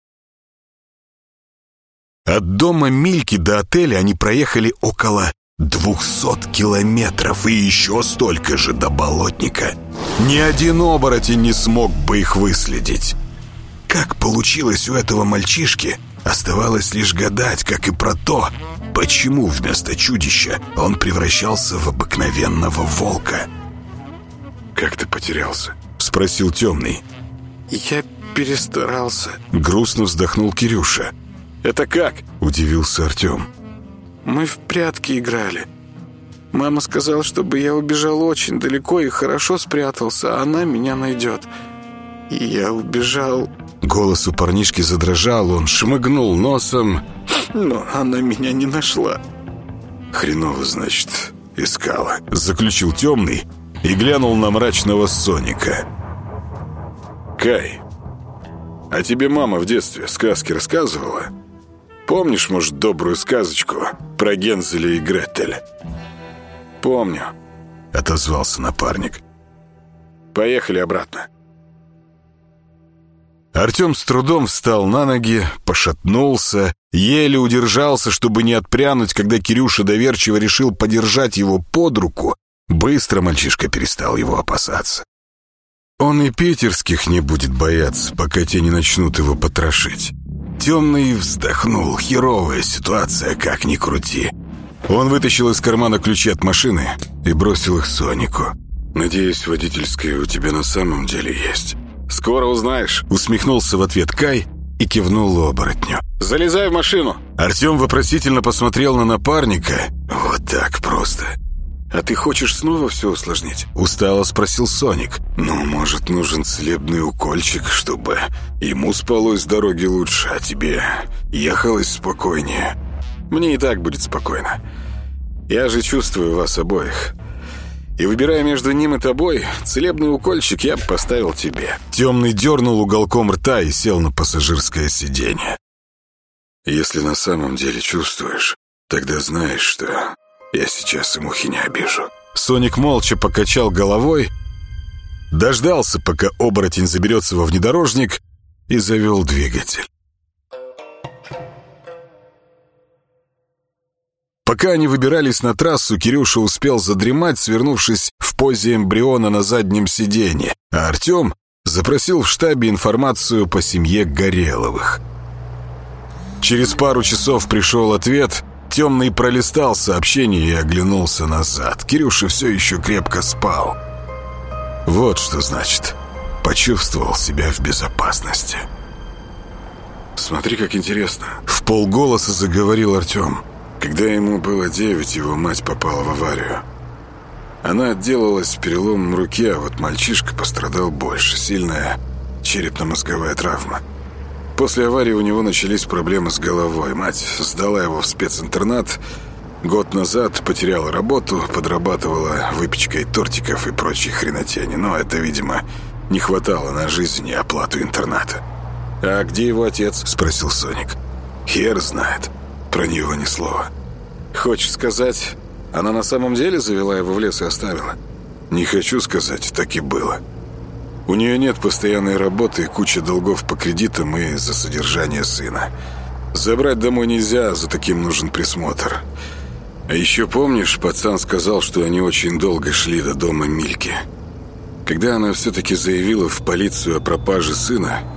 От дома Мильки до отеля они проехали около 200 километров и еще столько же до Болотника. Ни один оборотень не смог бы их выследить. Как получилось у этого мальчишки, оставалось лишь гадать, как и про то, почему вместо чудища он превращался в обыкновенного волка. «Как ты потерялся?» — спросил Темный. Я перестарался. Грустно вздохнул Кирюша. «Это как?» — удивился Артем. Мы в прятки играли. Мама сказала, чтобы я убежал очень далеко и хорошо спрятался, а она меня найдет. И я убежал. Голос у парнишки задрожал, он шмыгнул носом. Но она меня не нашла. «Хреново, значит, искала», — заключил Темный и глянул на мрачного Соника. «Кай, а тебе мама в детстве сказки рассказывала? Помнишь, может, добрую сказочку про Гензеля и Гретель?» «Помню», — отозвался напарник. «Поехали обратно». Артем с трудом встал на ноги, пошатнулся, еле удержался, чтобы не отпрянуть, когда Кирюша доверчиво решил подержать его под руку. Быстро мальчишка перестал его опасаться. Он и питерских не будет бояться, пока те не начнут его потрошить. Темный вздохнул. Херовая ситуация, как ни крути. Он вытащил из кармана ключи от машины и бросил их Сонику. «Надеюсь, водительская у тебя на самом деле есть». «Скоро узнаешь», — усмехнулся в ответ Кай и кивнул оборотню. «Залезай в машину». Артем вопросительно посмотрел на напарника. «Вот так просто. А ты хочешь снова все усложнить?» — устало спросил Соник. «Ну, может, нужен целебный укольчик, чтобы ему спалось с дороги лучше, а тебе ехалось спокойнее?» «Мне и так будет спокойно. Я же чувствую вас обоих. И выбирая между ним и тобой, целебный укольчик я поставил тебе». Темный дернул уголком рта и сел на пассажирское сиденье. «Если на самом деле чувствуешь, тогда знаешь, что я сейчас и мухи не обижу». Соник молча покачал головой, дождался, пока оборотень заберется во внедорожник, и завел двигатель. Пока они выбирались на трассу, Кирюша успел задремать, свернувшись в позе эмбриона на заднем сиденье, а Артем запросил в штабе информацию по семье Гореловых. Через пару часов пришел ответ. Темный пролистал сообщение и оглянулся назад. Кирюша все еще крепко спал. Вот что значит. Почувствовал себя в безопасности. «Смотри, как интересно», — вполголоса заговорил Артем. «Когда ему было 9, его мать попала в аварию. Она отделалась переломом руки, а вот мальчишка пострадал больше. Сильная черепно-мозговая травма. После аварии у него начались проблемы с головой. Мать сдала его в специнтернат. Год назад потеряла работу, подрабатывала выпечкой тортиков и прочей хренотени. Но это, видимо, не хватало на жизнь и оплату интерната». «А где его отец?» — спросил Соник. «Хер знает. Про него ни слова». «Хочешь сказать, она на самом деле завела его в лес и оставила?» «Не хочу сказать, так и было. У нее нет постоянной работы и куча долгов по кредитам и за содержание сына. Забрать домой нельзя, за таким нужен присмотр. А еще помнишь, пацан сказал, что они очень долго шли до дома Мильки. Когда она все-таки заявила в полицию о пропаже сына,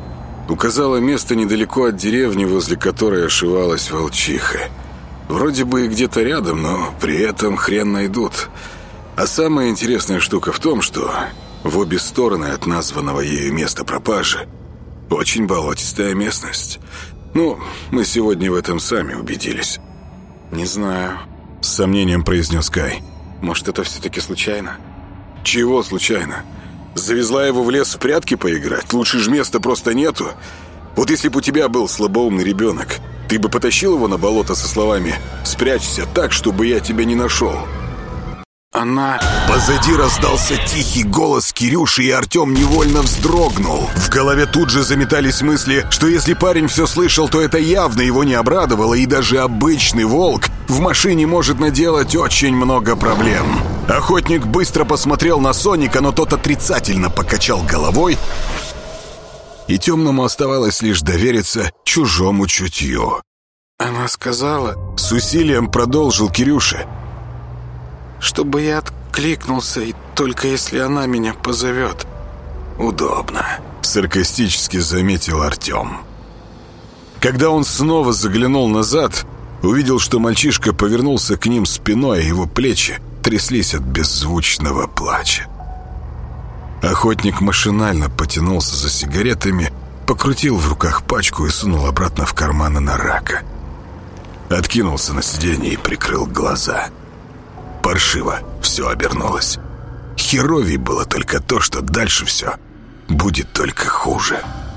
Указала место недалеко от деревни, возле которой ошивалась волчиха. Вроде бы и где-то рядом, но при этом хрен найдут. А самая интересная штука в том, что в обе стороны от названного ею места пропажи очень болотистая местность. Ну, мы сегодня в этом сами убедились. «Не знаю», — с сомнением произнес Кай. «Может, это все-таки случайно?» «Чего случайно? Завезла его в лес в прятки поиграть? Лучше же места просто нету. Вот если бы у тебя был слабоумный ребенок, ты бы потащил его на болото со словами «Спрячься так, чтобы я тебя не нашел». Она... Позади раздался тихий голос Кирюши, и Артем невольно вздрогнул. В голове тут же заметались мысли, что если парень все слышал, то это явно его не обрадовало, и даже обычный волк в машине может наделать очень много проблем. Охотник быстро посмотрел на Соника, но тот отрицательно покачал головой, и Темному оставалось лишь довериться чужому чутью. Она сказала... С усилием продолжил Кирюша. «Чтобы я откликнулся, и только если она меня позовет». «Удобно», — саркастически заметил Артем. Когда он снова заглянул назад, увидел, что мальчишка повернулся к ним спиной, а его плечи тряслись от беззвучного плача. Охотник машинально потянулся за сигаретами, покрутил в руках пачку и сунул обратно в карман анорака. Откинулся на сиденье и прикрыл глаза. Паршиво все обернулось. Херовей было только то, что дальше все будет только хуже.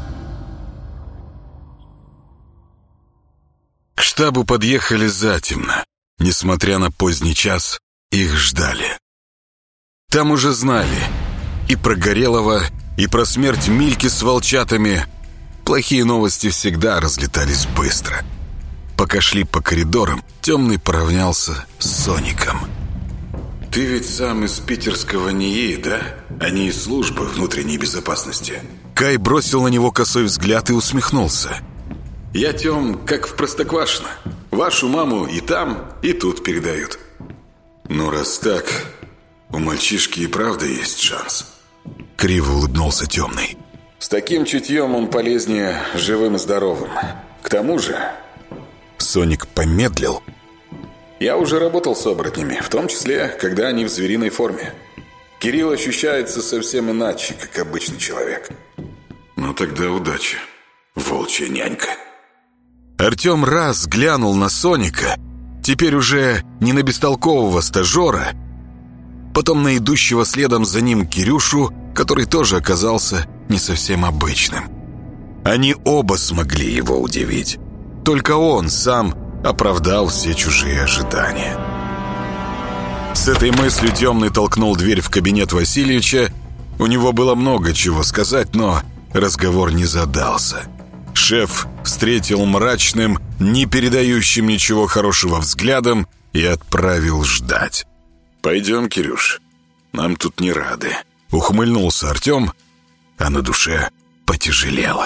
К штабу подъехали затемно. Несмотря на поздний час, их ждали. Там уже знали и про Горелого, и про смерть Мильки с волчатами. Плохие новости всегда разлетались быстро. Пока шли по коридорам, Темный поравнялся с Соником. «Ты ведь сам из питерского НИИ, да? А не из службы внутренней безопасности?» Кай бросил на него косой взгляд и усмехнулся. «Я, Тем, как в Простоквашино. Вашу маму и там, и тут передают». «Ну, раз так, у мальчишки и правда есть шанс». Криво улыбнулся Темный. «С таким чутьем он полезнее живым и здоровым. К тому же...» Соник помедлил. «Я уже работал с оборотнями, в том числе, когда они в звериной форме. Кирилл ощущается совсем иначе, как обычный человек». «Ну тогда удачи, волчья нянька». Артем раз глянул на Соника, теперь уже не на бестолкового стажера, потом на идущего следом за ним Кирюшу, который тоже оказался не совсем обычным. Они оба смогли его удивить. Только он сам оправдал все чужие ожидания. С этой мыслью Темный толкнул дверь в кабинет Васильевича. У него было много чего сказать, но разговор не задался. Шеф встретил мрачным, не передающим ничего хорошего взглядом и отправил ждать. «Пойдем, Кирюш, нам тут не рады», — ухмыльнулся Артем, а на душе потяжелело.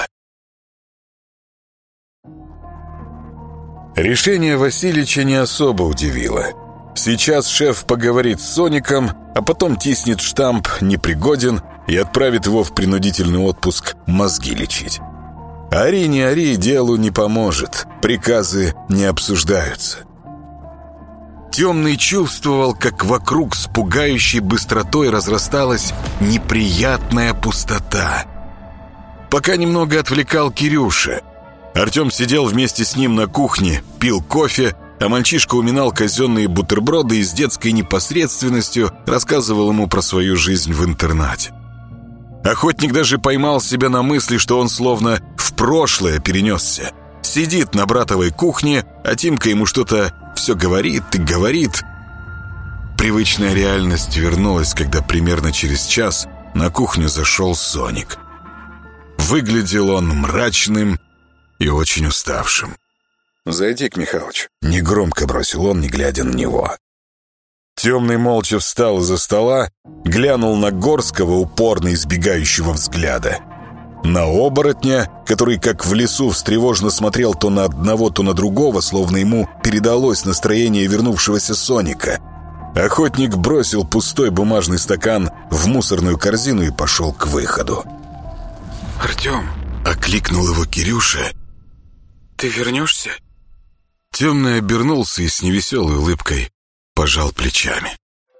Решение Васильевича не особо удивило. Сейчас шеф поговорит с Соником, а потом тиснет штамп «непригоден» и отправит его в принудительный отпуск мозги лечить. Ори не ори, делу не поможет, приказы не обсуждаются. Темный чувствовал, как вокруг с пугающей быстротой разрасталась неприятная пустота. Пока немного отвлекал Кирюша. Артем сидел вместе с ним на кухне, пил кофе, а мальчишка уминал казенные бутерброды и с детской непосредственностью рассказывал ему про свою жизнь в интернате. Охотник даже поймал себя на мысли, что он словно в прошлое перенесся. Сидит на братовой кухне, а Тимка ему что-то все говорит и говорит. Привычная реальность вернулась, когда примерно через час на кухню зашел Соник. Выглядел он мрачным и очень уставшим. «Зайди к Михалычу», — негромко бросил он, не глядя на него. Темный молча встал из-за стола, глянул на Горского, упорно избегающего взгляда. На оборотня, который, как в лесу, встревожно смотрел то на одного, то на другого, словно ему передалось настроение вернувшегося Соника. Охотник бросил пустой бумажный стакан в мусорную корзину и пошел к выходу. «Артем, Окликнул его Кирюша. «Ты вернешься?» Темный обернулся и с невеселой улыбкой пожал плечами.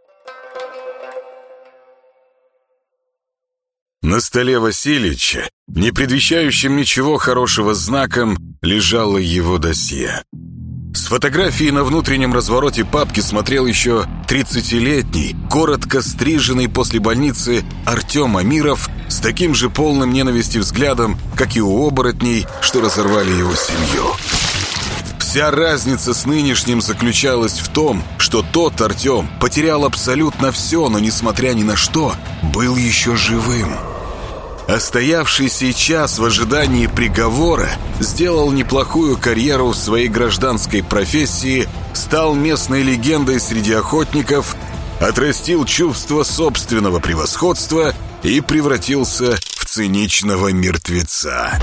На столе Васильича, не предвещающим ничего хорошего знаком, лежало его досье. С фотографией на внутреннем развороте папки смотрел еще 30-летний, коротко стриженный после больницы Артем Амиров с таким же полным ненависти взглядом, как и у оборотней, что разорвали его семью. Вся разница с нынешним заключалась в том, что тот Артем потерял абсолютно все, но, несмотря ни на что, был еще живым. А стоявший сейчас в ожидании приговора сделал неплохую карьеру в своей гражданской профессии, стал местной легендой среди охотников, отрастил чувство собственного превосходства и превратился в циничного мертвеца.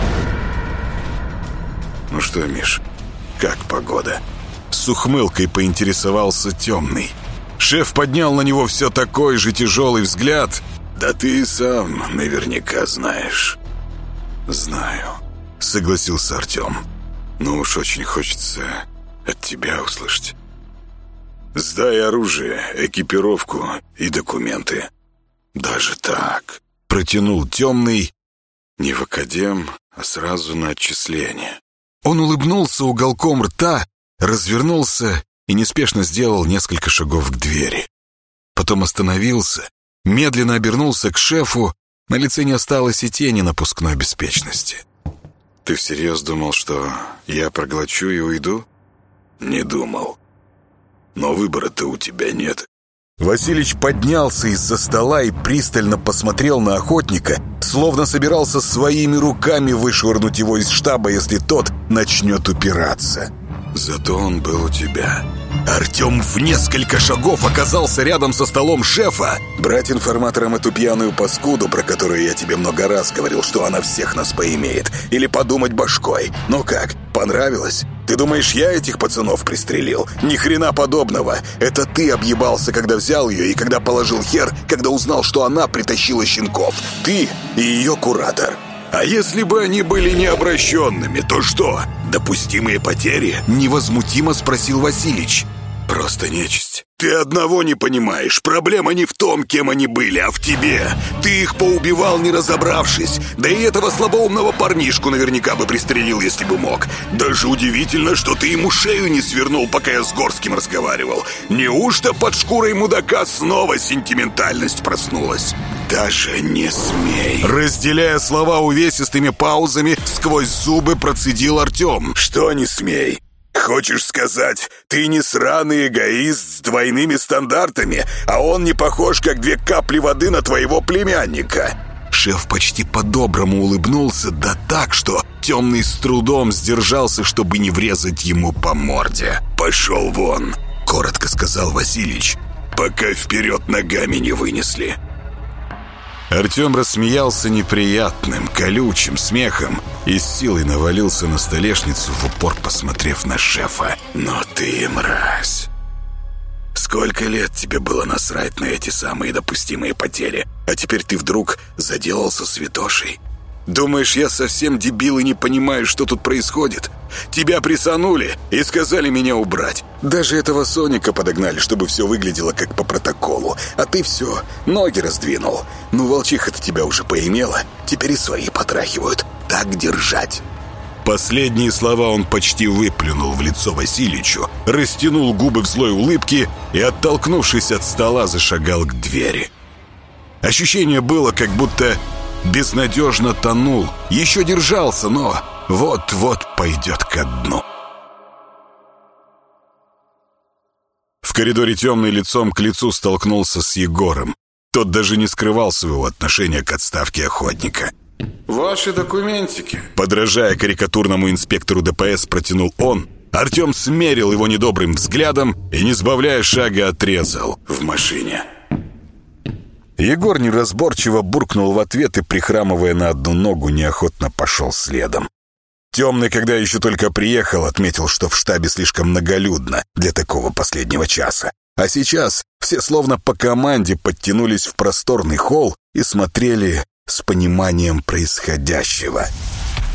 «Ну что, Миш, как погода?» С ухмылкой поинтересовался Темный. Шеф поднял на него все такой же тяжелый взгляд. «Да ты и сам наверняка знаешь». «Знаю», — согласился Артем. «Ну уж очень хочется от тебя услышать. Сдай оружие, экипировку и документы». «Даже так?» — протянул Темный. «Не в академ, а сразу на отчисление». Он улыбнулся уголком рта, развернулся и неспешно сделал несколько шагов к двери. Потом остановился, медленно обернулся к шефу, на лице не осталось и тени напускной беспечности. «Ты всерьез думал, что я проглочу и уйду?» «Не думал. Но выбора-то у тебя нет». Василич поднялся из-за стола и пристально посмотрел на охотника, словно собирался своими руками вышвырнуть его из штаба, если тот начнет упираться. «Зато он был у тебя». Артем в несколько шагов оказался рядом со столом шефа. «Брать информатором эту пьяную паскуду, про которую я тебе много раз говорил, что она всех нас поимеет, или подумать башкой. Ну как, понравилось? Ты думаешь, я этих пацанов пристрелил? Ни хрена подобного. Это ты объебался, когда взял ее, и когда положил хер, когда узнал, что она притащила щенков. Ты и ее куратор. А если бы они были необращенными, то что? Допустимые потери?» Невозмутимо спросил Василич. «Просто нечисть. Ты одного не понимаешь. Проблема не в том, кем они были, а в тебе. Ты их поубивал, не разобравшись. Да и этого слабоумного парнишку наверняка бы пристрелил, если бы мог. Даже удивительно, что ты ему шею не свернул, пока я с Горским разговаривал. Неужто под шкурой мудака снова сентиментальность проснулась? Даже не смей». Разделяя слова увесистыми паузами, сквозь зубы процедил Артем. «Что не смей? Хочешь сказать, ты не сраный эгоист с двойными стандартами, а он не похож, как 2 капли воды на твоего племянника?» Шеф почти по-доброму улыбнулся, да так, что Темный с трудом сдержался, чтобы не врезать ему по морде. «Пошел вон», — коротко сказал Василич. «Пока вперед ногами не вынесли». Артем рассмеялся неприятным, колючим смехом и с силой навалился на столешницу, в упор посмотрев на шефа. «Но ты, мразь, сколько лет тебе было насрать на эти самые допустимые потери, а теперь ты вдруг заделался святошей? Думаешь, я совсем дебил и не понимаю, что тут происходит? Тебя присанули и сказали меня убрать. Даже этого Соника подогнали, чтобы все выглядело как по протоколу. А ты все, ноги раздвинул. Ну, волчиха-то тебя уже поимела, теперь и свои потрахивают. Так держать». Последние слова он почти выплюнул в лицо Василичу, растянул губы в злой улыбке и, оттолкнувшись от стола, зашагал к двери. Ощущение было, как будто безнадежно тонул. Еще держался, но вот-вот пойдет ко дну. В коридоре Темный лицом к лицу столкнулся с Егором. Тот даже не скрывал своего отношения к отставке охотника. «Ваши документики». Подражая карикатурному инспектору ДПС, протянул он. Артем смерил его недобрым взглядом и, не сбавляя шага, отрезал: «В машине». Егор неразборчиво буркнул в ответ и, прихрамывая на одну ногу, неохотно пошел следом. Темный, когда еще только приехал, отметил, что в штабе слишком многолюдно для такого последнего часа. А сейчас все словно по команде подтянулись в просторный холл и смотрели с пониманием происходящего.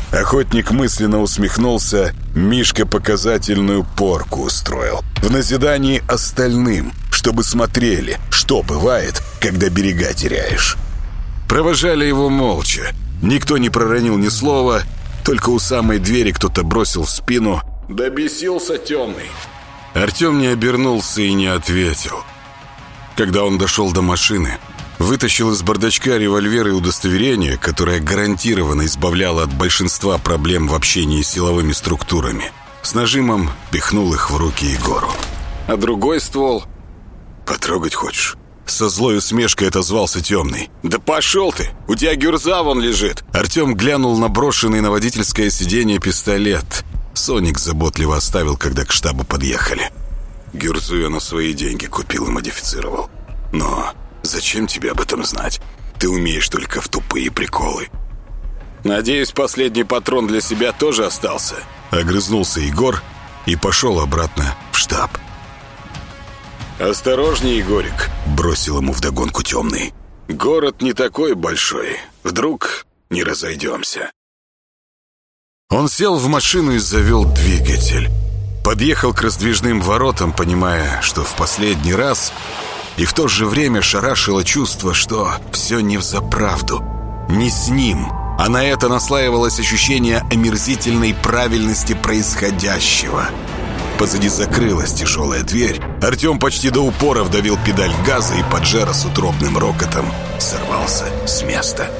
Охотник мысленно усмехнулся. Мишка показательную порку устроил. В назидании остальным, чтобы смотрели, что бывает, когда берега теряешь. Провожали его молча. Никто не проронил ни слова. Только у самой двери кто-то бросил в спину: «Да бесился темный». Артем не обернулся и не ответил. Когда он дошел до машины, вытащил из бардачка револьвер и удостоверение, которое гарантированно избавляло от большинства проблем в общении с силовыми структурами. С нажимом пихнул их в руки Егору. «А другой ствол?» «Потрогать хочешь?» Со злой усмешкой отозвался темный. «Да пошел ты! У тебя гюрза вон лежит!» Артем глянул на брошенный на водительское сиденье пистолет. Соник заботливо оставил, когда к штабу подъехали. «Гюрзу я на свои деньги купил и модифицировал. Но зачем тебе об этом знать? Ты умеешь только в тупые приколы». «Надеюсь, последний патрон для себя тоже остался?» Огрызнулся Егор и пошел обратно в штаб. «Осторожней, Егорик», — бросил ему вдогонку темный. «Город не такой большой. Вдруг не разойдемся». Он сел в машину и завел двигатель. Подъехал к раздвижным воротам, понимая, что в последний раз, и в то же время шарашило чувство, что все не взаправду, не с ним, а на это наслаивалось ощущение омерзительной правильности происходящего. Позади закрылась тяжелая дверь. Артем почти до упора вдавил педаль газа, и Паджеро с утробным рокотом сорвался с места.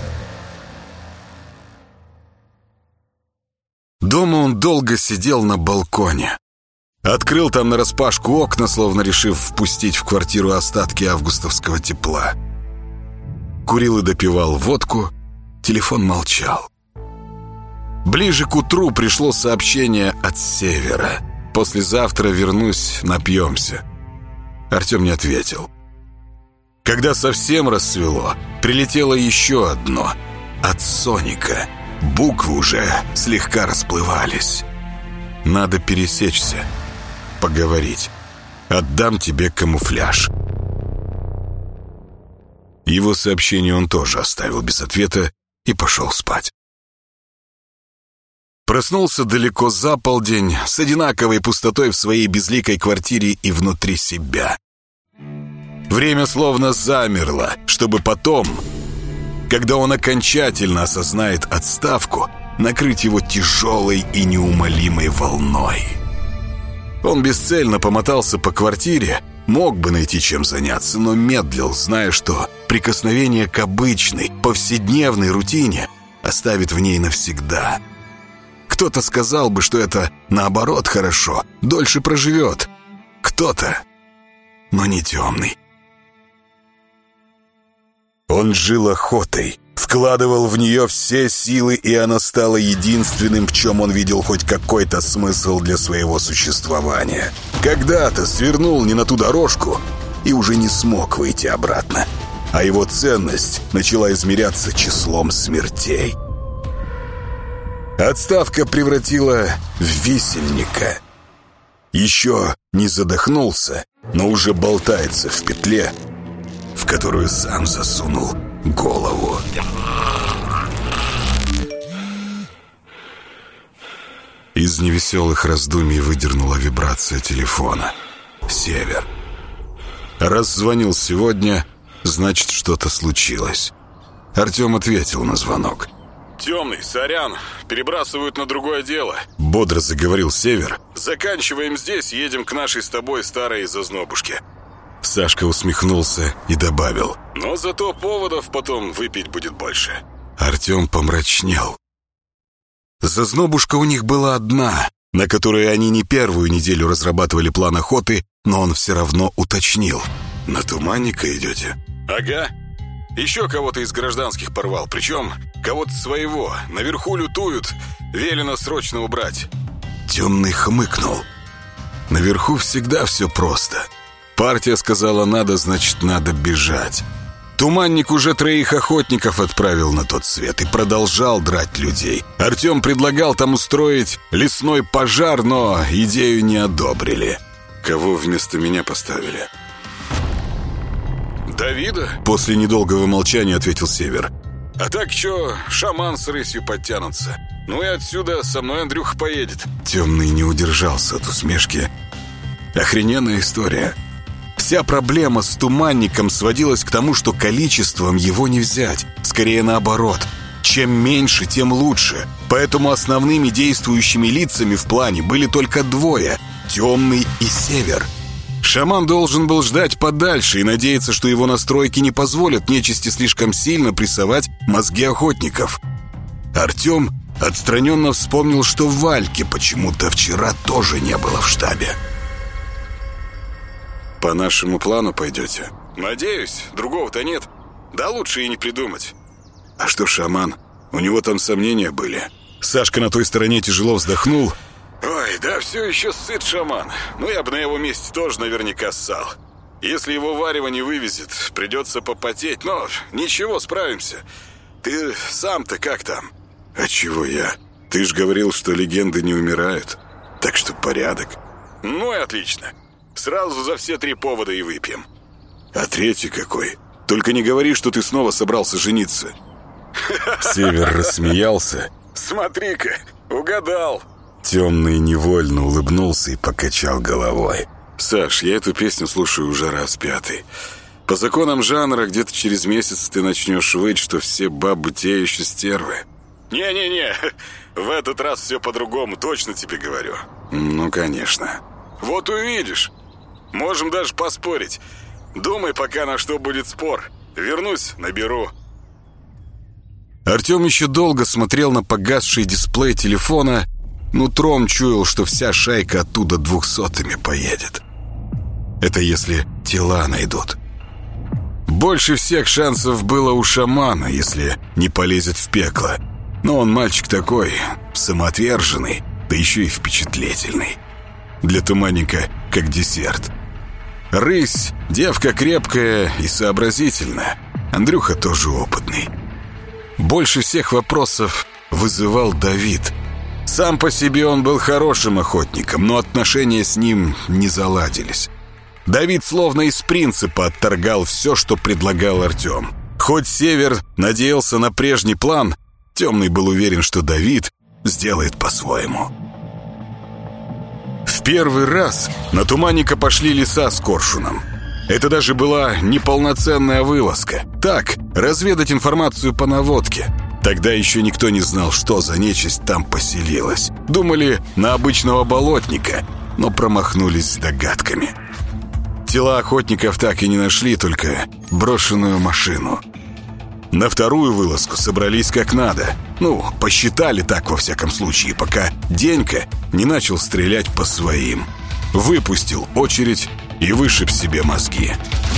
Дома он долго сидел на балконе. Открыл там нараспашку окна, словно решив впустить в квартиру остатки августовского тепла. Курил и допивал водку. Телефон молчал. Ближе к утру пришло сообщение от Севера. «Послезавтра вернусь, напьемся». Артем не ответил. Когда совсем рассвело, прилетело еще одно. От Соника. Буквы уже слегка расплывались. «Надо пересечься, поговорить. Отдам тебе камуфляж». Его сообщение он тоже оставил без ответа и пошел спать. Проснулся далеко за полдень, с одинаковой пустотой в своей безликой квартире и внутри себя. Время словно замерло, чтобы потом, когда он окончательно осознает отставку, накрыть его тяжелой и неумолимой волной. Он бесцельно помотался по квартире, мог бы найти чем заняться, но медлил, зная, что прикосновение к обычной, повседневной рутине оставит в ней навсегда. Кто-то сказал бы, что это, наоборот, хорошо, дольше проживет. Кто-то, но не темный. Он жил охотой, вкладывал в нее все силы, и она стала единственным, в чем он видел хоть какой-то смысл для своего существования. Когда-то свернул не на ту дорожку и уже не смог выйти обратно, а его ценность начала измеряться числом смертей. Отставка превратила в висельника. Еще не задохнулся, но уже болтается в петле, в которую сам засунул голову. Из невеселых раздумий выдернула вибрация телефона. Север. Раз звонил сегодня, значит, что-то случилось. Артем ответил на звонок. «Темный, сорян, перебрасывают на другое дело», — бодро заговорил Север. «Заканчиваем здесь, едем к нашей с тобой старой зазнобушке». Сашка усмехнулся и добавил: «Но зато поводов потом выпить будет больше». Артем помрачнел. Зазнобушка у них была одна, на которой они не первую неделю разрабатывали план охоты, но он все равно уточнил: «На Туманника идете?» «Ага. Еще кого-то из гражданских порвал, причем кого-то своего. Наверху лютуют, велено срочно убрать». Темный хмыкнул. Наверху всегда все просто. Партия сказала надо, значит надо бежать. Туманник уже 3 охотников отправил на тот свет и продолжал драть людей. Артем предлагал там устроить лесной пожар, но идею не одобрили. «Кого вместо меня поставили?» «Давида?» После недолгого молчания ответил Север. А так что, шаман с рысью подтянутся. Ну и отсюда со мной Андрюха поедет». Темный не удержался от усмешки. Охрененная история. Вся проблема с туманником сводилась к тому, что количеством его не взять. Скорее наоборот. Чем меньше, тем лучше. Поэтому основными действующими лицами в плане были только двое — Темный и Север. Шаман должен был ждать подальше и надеяться, что его настройки не позволят нечисти слишком сильно прессовать мозги охотников. Артем отстраненно вспомнил, что Вальки почему-то вчера тоже не было в штабе. «По нашему плану пойдете?» «Надеюсь, другого-то нет. Да лучше и не придумать». «А что шаман? У него там сомнения были». Сашка на той стороне тяжело вздохнул. «Ой, да все еще сыт шаман. Ну, я бы на его месте тоже наверняка ссал. Если его варево не вывезет, придется попотеть. Но ничего, справимся. Ты сам-то как там?» «А чего я? Ты ж говорил, что легенды не умирают. Так что порядок». «Ну и отлично. Сразу за все 3 повода и выпьем». «А третий какой? Только не говори, что ты снова собрался жениться». Север рассмеялся. «Смотри-ка, угадал». Темный невольно улыбнулся и покачал головой. «Саш, я эту песню слушаю уже раз 5. По законам жанра, где-то через месяц ты начнешь выть, что все бабы те еще стервы». «Не-не-не, в этот раз все по-другому, точно тебе говорю». «Ну, конечно». «Вот увидишь. Можем даже поспорить. Думай, пока на что будет спор. Вернусь, наберу». Артем еще долго смотрел на погасший дисплей телефона, нутром чуял, что вся шайка оттуда 200-ми поедет. Это если тела найдут. Больше всех шансов было у шамана, если не полезет в пекло. Но он мальчик такой, самоотверженный, да еще и впечатлительный. Для туманника как десерт. Рысь, девка крепкая и сообразительная. Андрюха тоже опытный. Больше всех вопросов вызывал Давид. Сам по себе он был хорошим охотником, но отношения с ним не заладились. Давид словно из принципа отторгал все, что предлагал Артем. Хоть Север надеялся на прежний план, Темный был уверен, что Давид сделает по-своему. В первый раз на Туманника пошли лиса с коршуном. Это даже была неполноценная вылазка. Так, разведать информацию по наводке. Тогда еще никто не знал, что за нечисть там поселилась. Думали на обычного болотника, но промахнулись с догадками. Тела охотников так и не нашли, только брошенную машину. На вторую вылазку собрались как надо. Ну, посчитали так во всяком случае, пока Денька не начал стрелять по своим. Выпустил очередь и вышиб себе мозги.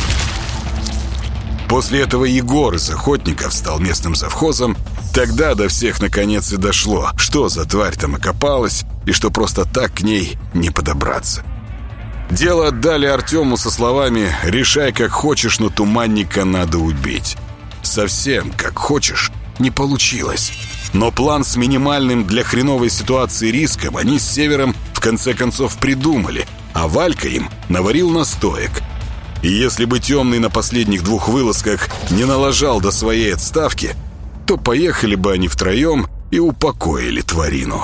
После этого Егор из охотников стал местным завхозом. Тогда до всех наконец и дошло, что за тварь там окопалась и что просто так к ней не подобраться. Дело отдали Артему со словами «Решай как хочешь, но Туманника надо убить». Совсем как хочешь не получилось. Но план с минимальным для хреновой ситуации риском они с Севером в конце концов придумали, а Валька им наварил настоек. И если бы Темный на последних 2 вылазках не налажал до своей отставки, то поехали бы они втроем и упокоили тварину.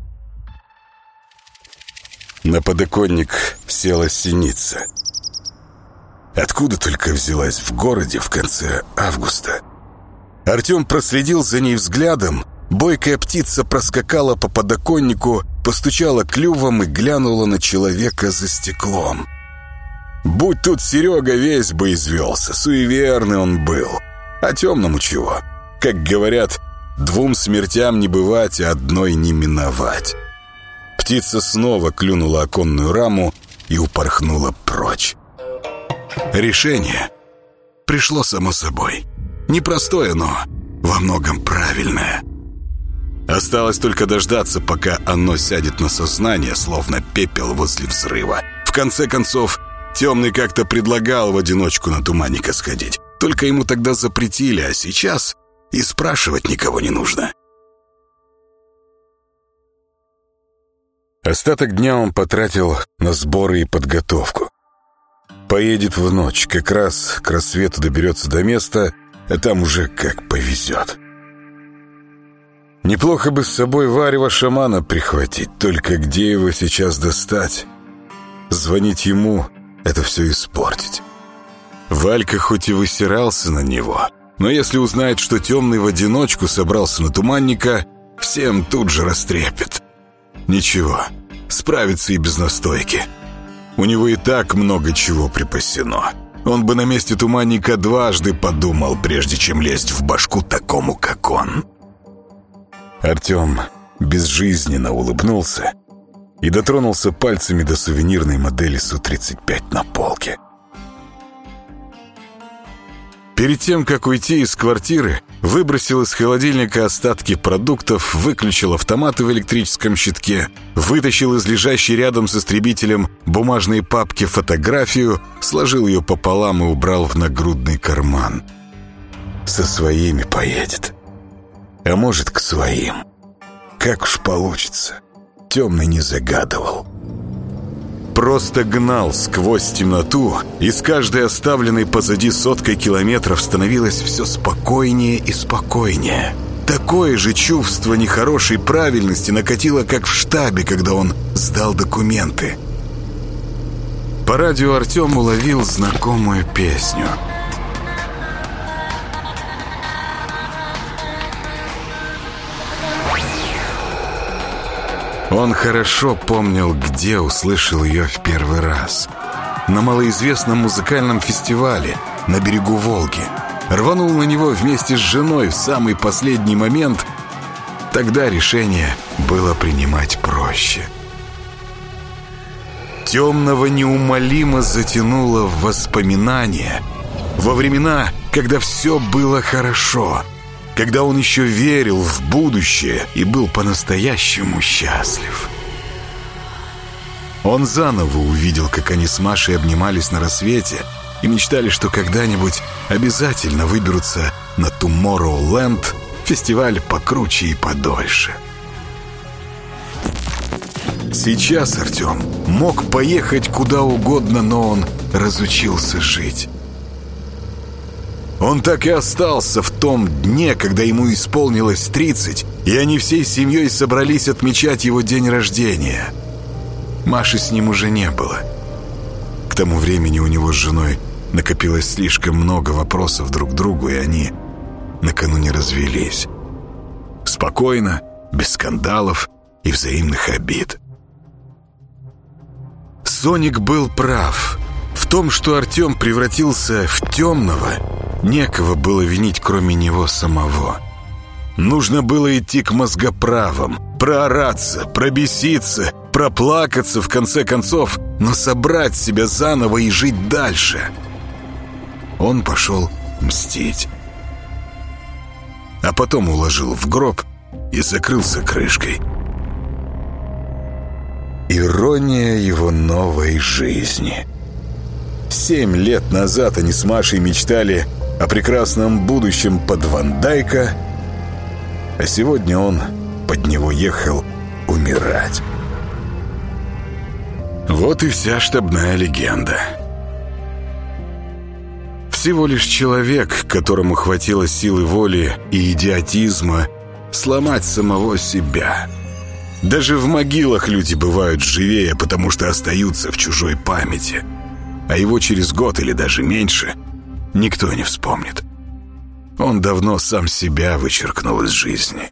На подоконник села синица. Откуда только взялась в городе в конце августа. Артем проследил за ней взглядом. Бойкая птица проскакала по подоконнику, постучала клювом и глянула на человека за стеклом. Будь тут Серега, весь бы извелся. Суеверный он был. А Темному чего? Как говорят, 2 смертям не бывать, а одной не миновать. Птица снова клюнула оконную раму и упорхнула прочь. Решение пришло само собой. Непростое, но во многом правильное. Осталось только дождаться, пока оно сядет на сознание, словно пепел возле взрыва. В конце концов, Темный как-то предлагал в одиночку на Туманника сходить. Только ему тогда запретили, а сейчас и спрашивать никого не нужно. Остаток дня он потратил на сборы и подготовку. Поедет в ночь, как раз к рассвету доберется до места, а там уже как повезет. Неплохо бы с собой варево шамана прихватить, только где его сейчас достать? Звонить ему — это все испортить. Валька хоть и высирался на него, но если узнает, что Темный в одиночку собрался на Туманника, всем тут же растрепет. Ничего, справится и без настойки. У него и так много чего припасено. Он бы на месте Туманника дважды подумал, прежде чем лезть в башку такому, как он. Артем безжизненно улыбнулся и дотронулся пальцами до сувенирной модели Су-35 на полке. Перед тем, как уйти из квартиры, выбросил из холодильника остатки продуктов, выключил автоматы в электрическом щитке, вытащил из лежащей рядом с истребителем бумажной папки фотографию, сложил ее пополам и убрал в нагрудный карман. Со своими поедет. А может, к своим. Как уж получится. Темный не загадывал. Просто гнал сквозь темноту, и с каждой оставленной позади соткой километров становилось все спокойнее и спокойнее. Такое же чувство нехорошей правильности накатило, как в штабе, когда он сдал документы. По радио Артем уловил знакомую песню. Он хорошо помнил, где услышал ее в первый раз. На малоизвестном музыкальном фестивале на берегу Волги. Рванул на него вместе с женой в самый последний момент. Тогда решение было принимать проще. Темного неумолимо затянуло в воспоминания во времена, когда все было хорошо, когда он еще верил в будущее и был по-настоящему счастлив. Он заново увидел, как они с Машей обнимались на рассвете и мечтали, что когда-нибудь обязательно выберутся на Tomorrowland, фестиваль покруче и подольше. Сейчас Артем мог поехать куда угодно, но он разучился жить. Он так и остался в том дне, когда ему исполнилось 30, и они всей семьей собрались отмечать его день рождения. Маши с ним уже не было. К тому времени у него с женой накопилось слишком много вопросов друг к другу, и они накануне развелись. Спокойно, без скандалов и взаимных обид. Соник был прав. В том, что Артем превратился в темного, некого было винить, кроме него самого. Нужно было идти к мозгоправам, проораться, пробеситься, проплакаться в конце концов, но собрать себя заново и жить дальше. Он пошел мстить. А потом уложил в гроб и закрылся крышкой. Ирония его новой жизни. 7 лет назад они с Машей мечтали о прекрасном будущем под Ван Дайка, а сегодня он под него ехал умирать. Вот и вся штабная легенда. Всего лишь человек, которому хватило силы воли и идиотизма сломать самого себя. Даже в могилах люди бывают живее, потому что остаются в чужой памяти. А его через год или даже меньше никто не вспомнит. Он давно сам себя вычеркнул из жизни.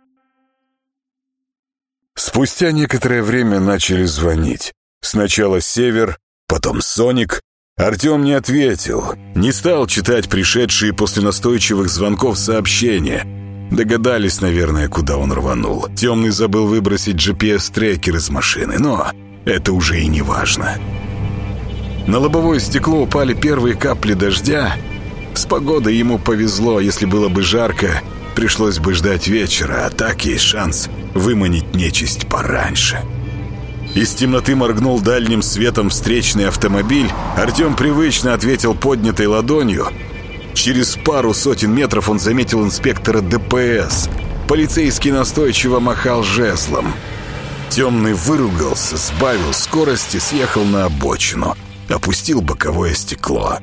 Спустя некоторое время начали звонить. Сначала Север, потом Соник. Артем не ответил, не стал читать пришедшие после настойчивых звонков сообщения. Догадались, наверное, куда он рванул. Темный забыл выбросить GPS-трекер из машины, но это уже и не важно. На лобовое стекло упали первые капли дождя. С погодой ему повезло. Если было бы жарко, пришлось бы ждать вечера, а так есть шанс выманить нечисть пораньше. Из темноты моргнул дальним светом встречный автомобиль. Артем привычно ответил поднятой ладонью. Через пару сотен метров он заметил инспектора ДПС. Полицейский настойчиво махал жезлом. Темный выругался, сбавил скорость и съехал на обочину. Опустил боковое стекло.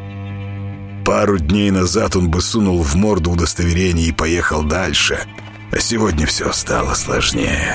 Пару дней назад он бы сунул в морду удостоверение и поехал дальше. А сегодня все стало сложнее.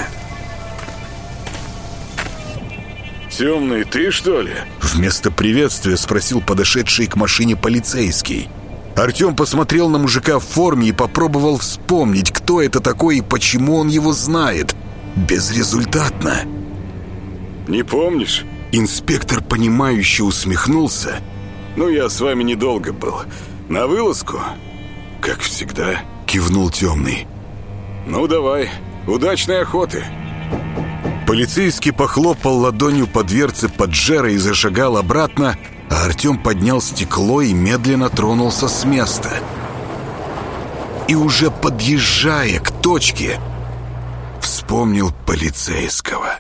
«Темный, ты что ли?» Вместо приветствия спросил подошедший к машине полицейский. Артем посмотрел на мужика в форме и попробовал вспомнить, кто это такой и почему он его знает. Безрезультатно. «Не помнишь?» Инспектор, понимающе усмехнулся. «Ну, я с вами недолго был. На вылазку?» «Как всегда», — кивнул Темный. «Ну, давай. Удачной охоты». Полицейский похлопал ладонью по дверце Паджеро и зашагал обратно, а Артем поднял стекло и медленно тронулся с места. И уже подъезжая к точке, вспомнил полицейского.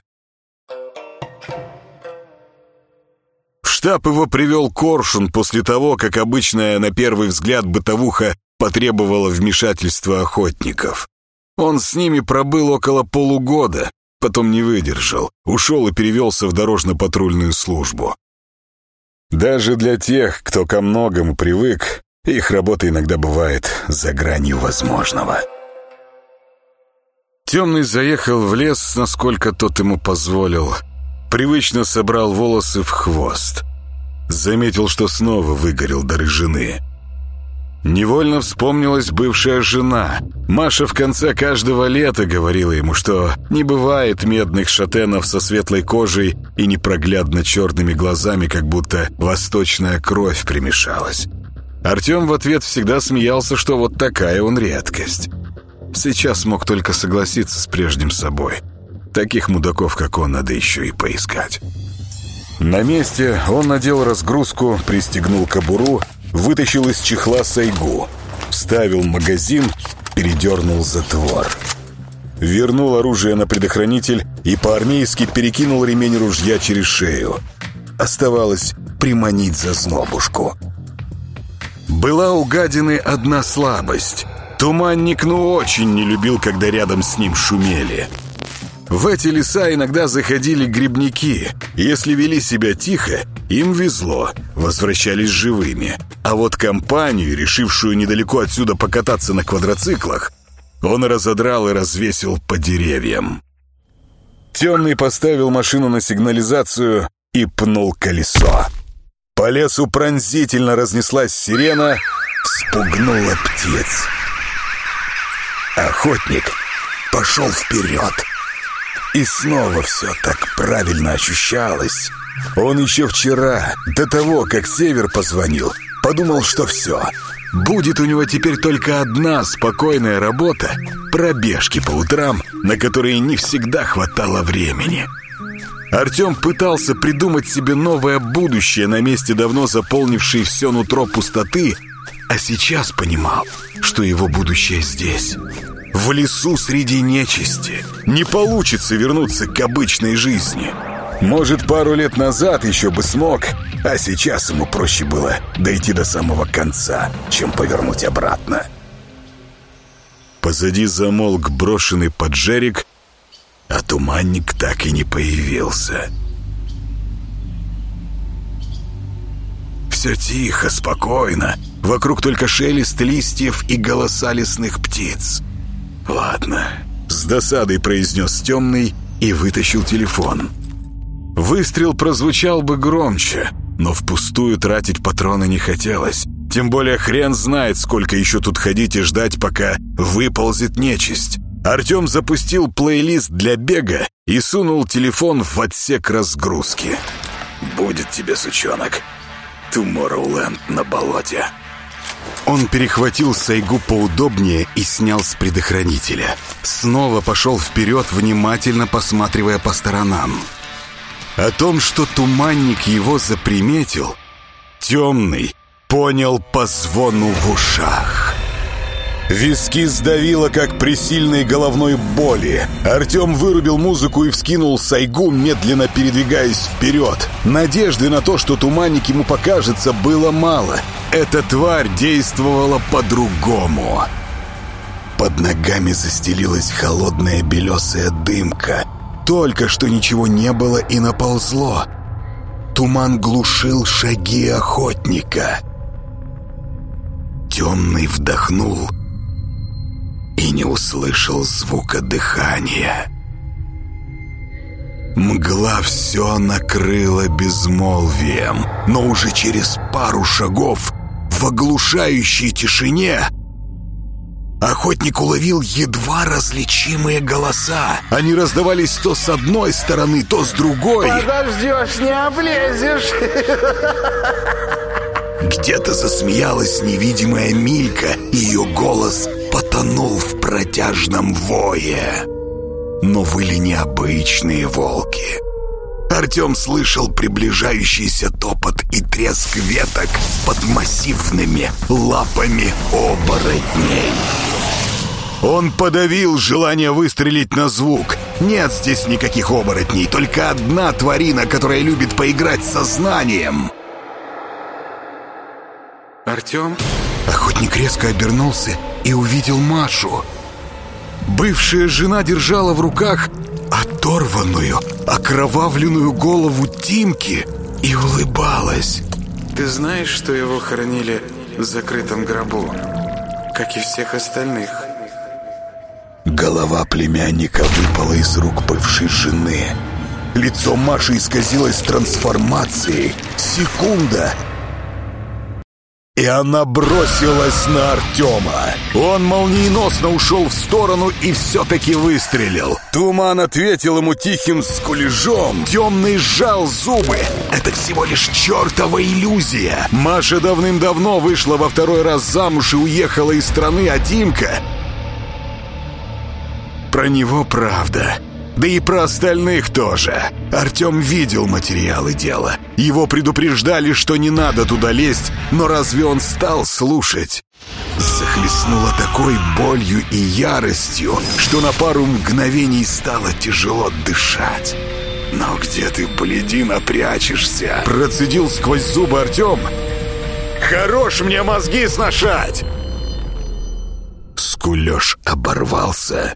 В штаб его привел Коршун после того, как обычная на первый взгляд бытовуха потребовала вмешательства охотников. Он с ними пробыл около полугода, потом не выдержал, ушел и перевелся в дорожно-патрульную службу. Даже для тех, кто ко многому привык, их работа иногда бывает за гранью возможного. Темный заехал в лес, насколько тот ему позволил. Привычно собрал волосы в хвост. Заметил, что снова выгорел до рыжины. Невольно вспомнилась бывшая жена. Маша в конце каждого лета говорила ему, что не бывает медных шатенов со светлой кожей и непроглядно черными глазами, как будто восточная кровь примешалась. Артем в ответ всегда смеялся, что вот такая он редкость. Сейчас мог только согласиться с прежним собой. Таких мудаков, как он, надо еще и поискать. На месте он надел разгрузку, пристегнул кобуру, вытащил из чехла сайгу, вставил магазин, передернул затвор. Вернул оружие на предохранитель и по-армейски перекинул ремень ружья через шею. Оставалось приманить за знобушку. Была у гадины одна слабость. Туманник очень не любил, когда рядом с ним шумели. В эти леса иногда заходили грибники. Если вели себя тихо, им везло, возвращались живыми. А вот компанию, решившую недалеко отсюда покататься на квадроциклах, он разодрал и развесил по деревьям. Темный поставил машину на сигнализацию и пнул колесо. По лесу пронзительно разнеслась сирена, спугнула птиц. Охотник пошел вперед. И снова все так правильно ощущалось. Он еще вчера, до того, как Север позвонил, подумал, что все. Будет у него теперь только одна спокойная работа — пробежки по утрам, на которые не всегда хватало времени. Артем пытался придумать себе новое будущее на месте давно заполнившей все нутро пустоты, а сейчас понимал, что его будущее здесь, в лесу среди нечисти. Не получится вернуться к обычной жизни. Может, пару лет назад еще бы смог, а сейчас ему проще было дойти до самого конца, чем повернуть обратно. Позади замолк брошенный поджерик, а туманник так и не появился. Все тихо, спокойно. Вокруг только шелест листьев и голоса лесных птиц. «Ладно», — с досадой произнес Темный и вытащил телефон. Выстрел прозвучал бы громче, но впустую тратить патроны не хотелось. Тем более хрен знает, сколько еще тут ходить и ждать, пока выползет нечисть. Артем запустил плейлист для бега и сунул телефон в отсек разгрузки. «Будет тебе, сучонок, Tomorrowland на болоте». Он перехватил сайгу поудобнее и снял с предохранителя. Снова пошел вперед, внимательно посматривая по сторонам. О том, что туманник его заприметил, Темный понял по звону в ушах. Виски сдавило, как при сильной головной боли. Артем вырубил музыку и вскинул сайгу, медленно передвигаясь вперед. Надежды на то, что туманник ему покажется, было мало. Эта тварь действовала по-другому. Под ногами застелилась холодная белесая дымка. Только что ничего не было и наползло. Туман глушил шаги охотника. Темный вдохнул и не услышал звука дыхания. Мгла все накрыла безмолвием, но уже через пару шагов в оглушающей тишине охотник уловил едва различимые голоса. Они раздавались то с одной стороны, то с другой. Подождешь, не облезешь. Где-то засмеялась невидимая Милька, и ее голос потонул в протяжном вое. Но выли необычные волки. Артем слышал приближающийся топот и треск веток под массивными лапами оборотней. Он подавил желание выстрелить на звук. Нет здесь никаких оборотней, только одна тварина, которая любит поиграть с сознанием. Артем? Охотник резко обернулся и увидел Машу. Бывшая жена держала в руках оторванную, окровавленную голову Тимки и улыбалась. Ты знаешь, что его хоронили в закрытом гробу, как и всех остальных? Голова племянника выпала из рук бывшей жены. Лицо Маши исказилось трансформацией. Секунда, и она бросилась на Артема. Он молниеносно ушел в сторону и все-таки выстрелил. Туман ответил ему тихим скулежом. Темный сжал зубы. Это всего лишь чертова иллюзия. Маша давным-давно вышла во второй раз замуж и уехала из страны, а Тимка... Про него правда. Да и про остальных тоже. Артем видел материалы дела. Его предупреждали, что не надо туда лезть, но разве он стал слушать? Захлестнуло такой болью и яростью, что на пару мгновений стало тяжело дышать. «Но где ты, блядина, прячешься?» Процедил сквозь зубы Артем. «Хорош мне мозги сношать!» Скулёж оборвался.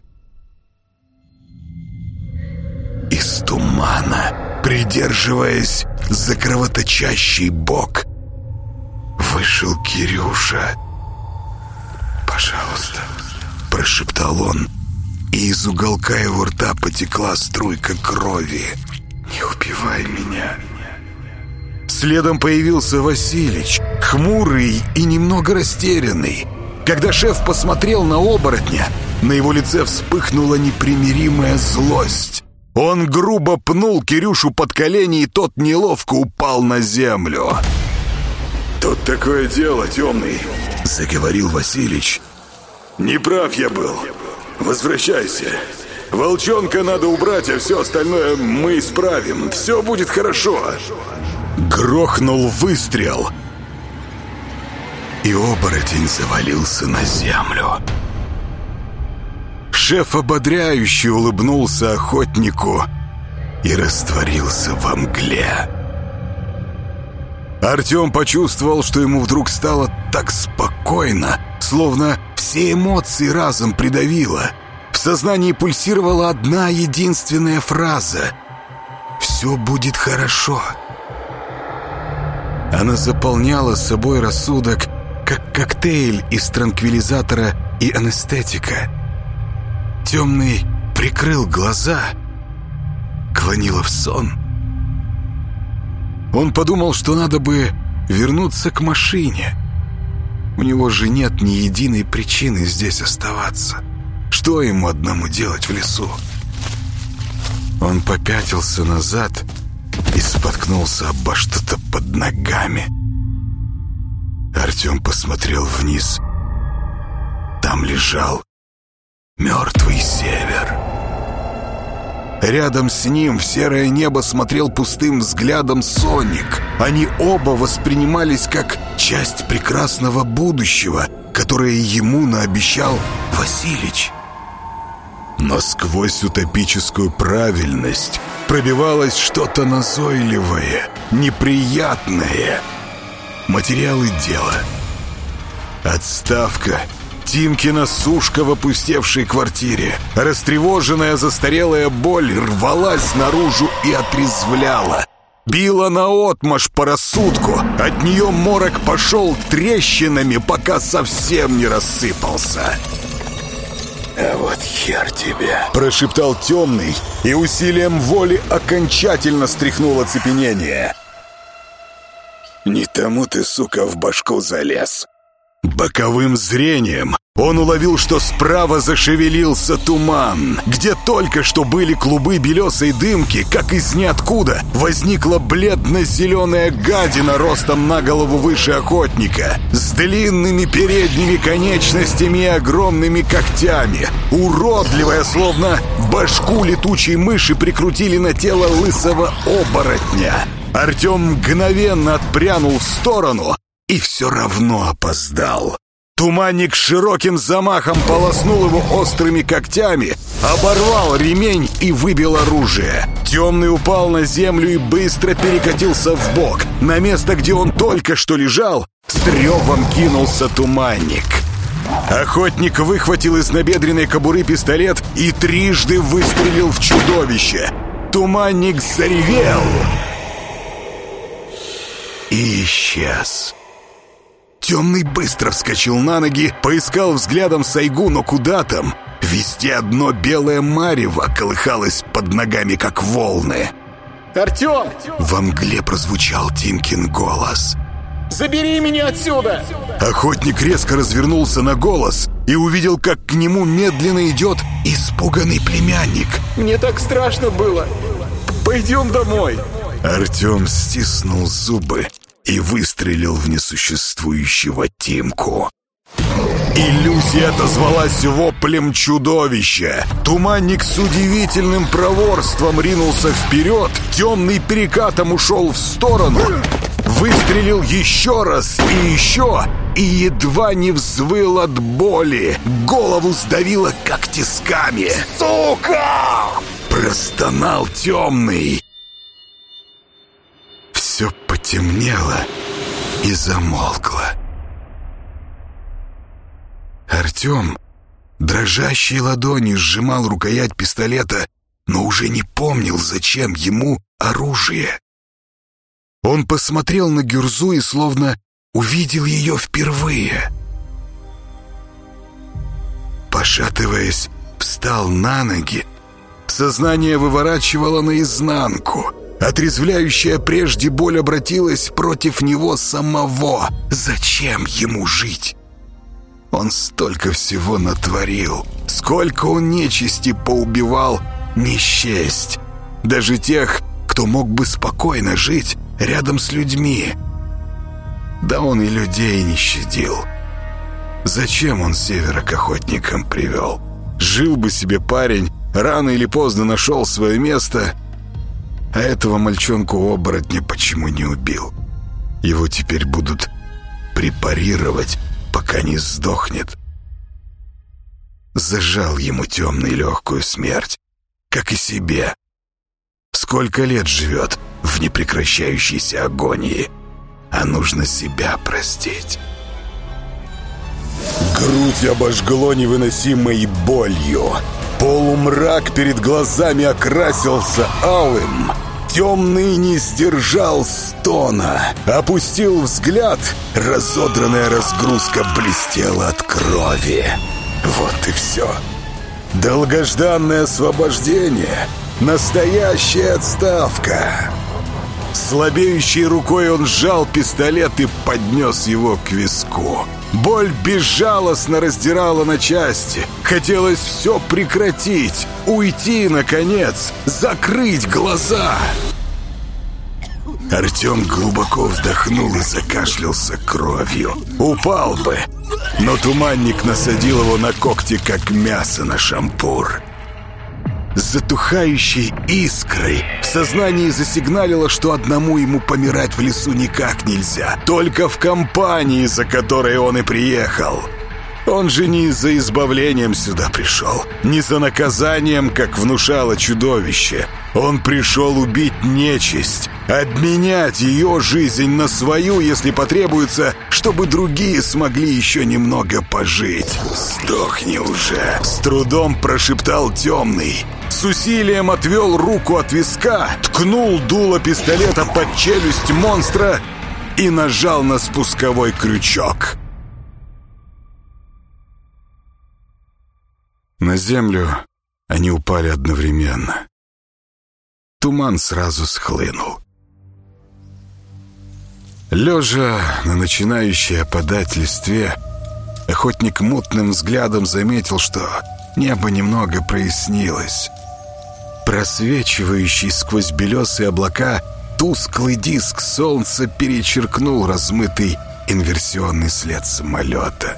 Из тумана, придерживаясь за кровоточащий бок, вышел Кирюша. «Пожалуйста», — прошептал он, и из уголка его рта потекла струйка крови. «Не убивай меня». Следом появился Василич, хмурый и немного растерянный. Когда шеф посмотрел на оборотня, на его лице вспыхнула непримиримая злость. Он грубо пнул Кирюшу под колени, и тот неловко упал на землю. «Тут такое дело, Темный», — заговорил Василич. «Не прав я был. Возвращайся. Волчонка надо убрать, а все остальное мы исправим. Все будет хорошо». Грохнул выстрел, и оборотень завалился на землю. Шеф ободряюще улыбнулся охотнику и растворился во мгле. Артем почувствовал, что ему вдруг стало так спокойно, словно все эмоции разом придавило. В сознании пульсировала одна единственная фраза: «Все будет хорошо». Она заполняла собой рассудок, как коктейль из транквилизатора и анестетика. Темный прикрыл глаза, клонило в сон. Он подумал, что надо бы вернуться к машине. У него же нет ни единой причины здесь оставаться. Что ему одному делать в лесу? Он попятился назад и споткнулся обо что-то под ногами. Артем посмотрел вниз. Там лежал мертвый Север. Рядом с ним в серое небо смотрел пустым взглядом Соник. Они оба воспринимались как часть прекрасного будущего, которое ему наобещал Василич. Но сквозь утопическую правильность пробивалось что-то назойливое, неприятное. Материалы дела. Отставка. Тимкина сушка в опустевшей квартире. Растревоженная застарелая боль рвалась наружу и отрезвляла. Била наотмашь по рассудку. От нее морок пошел трещинами, пока совсем не рассыпался. А вот хер тебе!» Прошептал темный, и усилием воли окончательно стряхнул оцепенение. «Не тому ты, сука, в башку залез!» Боковым зрением он уловил, что справа зашевелился туман. Где только что были клубы белесой дымки, как из ниоткуда возникла бледно-зеленая гадина ростом на голову выше охотника, с длинными передними конечностями и огромными когтями. Уродливая, словно башку летучей мыши, прикрутили на тело лысого оборотня. Артем мгновенно отпрянул в сторону и все равно опоздал. Туманник широким замахом полоснул его острыми когтями, оборвал ремень и выбил оружие. Темный упал на землю и быстро перекатился вбок. На место, где он только что лежал, с ревом кинулся туманник. Охотник выхватил из набедренной кобуры пистолет и трижды выстрелил в чудовище. Туманник заревел и исчез. Темный быстро вскочил на ноги, поискал взглядом Сайгу, но куда там? Везде одно белое марево колыхалось под ногами, как волны. «Артем! Во мгле прозвучал Тимкин голос. Забери меня отсюда!» Охотник резко развернулся на голос и увидел, как к нему медленно идет испуганный племянник. «Мне так страшно было! Пойдем домой!» Артем стиснул зубы и выстрелил в несуществующего Тимку. Иллюзия отозвалась воплем чудовища. Туманник с удивительным проворством ринулся вперед, темный перекатом ушел в сторону, выстрелил еще раз и еще, и едва не взвыл от боли. Голову сдавило, как тисками. «Сука!» — простонал темный. Все потемнело и замолкло. Артем дрожащей ладонью сжимал рукоять пистолета, но уже не помнил, зачем ему оружие. Он посмотрел на Гюрзу и словно увидел ее впервые. Пошатываясь, встал на ноги. Сознание выворачивало наизнанку. Отрезвляющая прежде боль обратилась против него самого. Зачем ему жить? Он столько всего натворил. Сколько он нечисти поубивал, не счесть. Даже тех, кто мог бы спокойно жить рядом с людьми. Да он и людей не щадил. Зачем он севера к охотникам привел? Жил бы себе парень, рано или поздно нашел свое место. А этого мальчонку-оборотня почему не убил? Его теперь будут препарировать, пока не сдохнет. Зажал ему темный легкую смерть, как и себе. Сколько лет живет в непрекращающейся агонии, а нужно себя простить. Грудь обожгло невыносимой болью. Полумрак перед глазами окрасился алым. Темный не сдержал стона. Опустил взгляд. Разодранная разгрузка блестела от крови. Вот и все. Долгожданное освобождение. Настоящая отставка. Слабеющей рукой он сжал пистолет и поднес его к виску. Боль безжалостно раздирала на части. Хотелось все прекратить, уйти, наконец, закрыть глаза. Артем глубоко вдохнул и закашлялся кровью. Упал бы, но туманник насадил его на когти, как мясо на шампур. С затухающей искрой в сознании засигналило, что одному ему помирать в лесу никак нельзя. Только в компании, за которой он и приехал. Он же не за избавлением сюда пришел, не за наказанием, как внушало чудовище. Он пришел убить нечисть, обменять ее жизнь на свою, если потребуется, чтобы другие смогли еще немного пожить. «Сдохни уже!» — с трудом прошептал темный. С усилием отвел руку от виска, ткнул дуло пистолета под челюсть монстра и нажал на спусковой крючок. На землю они упали одновременно. Туман сразу схлынул. Лежа на начинающей опадать листве, охотник мутным взглядом заметил, что небо немного прояснилось. Просвечивающий сквозь белесые облака тусклый диск солнца перечеркнул размытый инверсионный след самолета.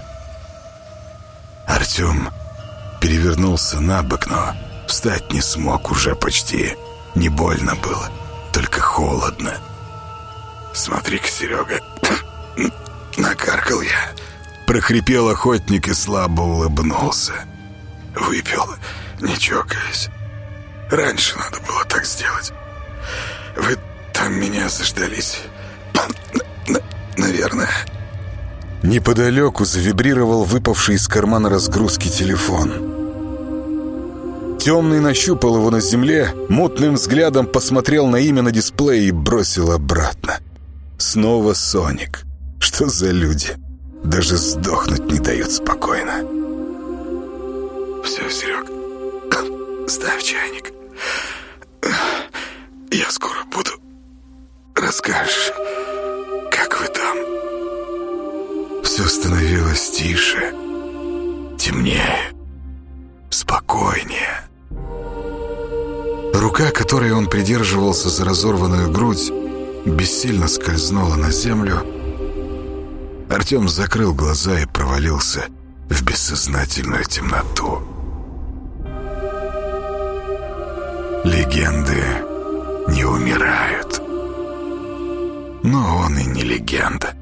Артем перевернулся на бок, но встать не смог уже почти. Не больно было, только холодно. «Смотри-ка, Серега, накаркал я», — прохрипел охотник и слабо улыбнулся. «Выпил, не чокаясь. Раньше надо было так сделать. Вы там меня заждались, наверное». Неподалеку завибрировал выпавший из кармана разгрузки телефон. Темный нащупал его на земле, мутным взглядом посмотрел на имя на дисплее и бросил обратно. Снова Соник. Что за люди? Даже сдохнуть не дают спокойно. «Все, Серег, ставь чайник. Я скоро буду. Расскажешь, как вы там?» Все становилось тише, темнее, спокойнее. Рука, которой он придерживался за разорванную грудь, бессильно скользнула на землю. Артем закрыл глаза и провалился в бессознательную темноту. Легенды не умирают. Но он и не легенда.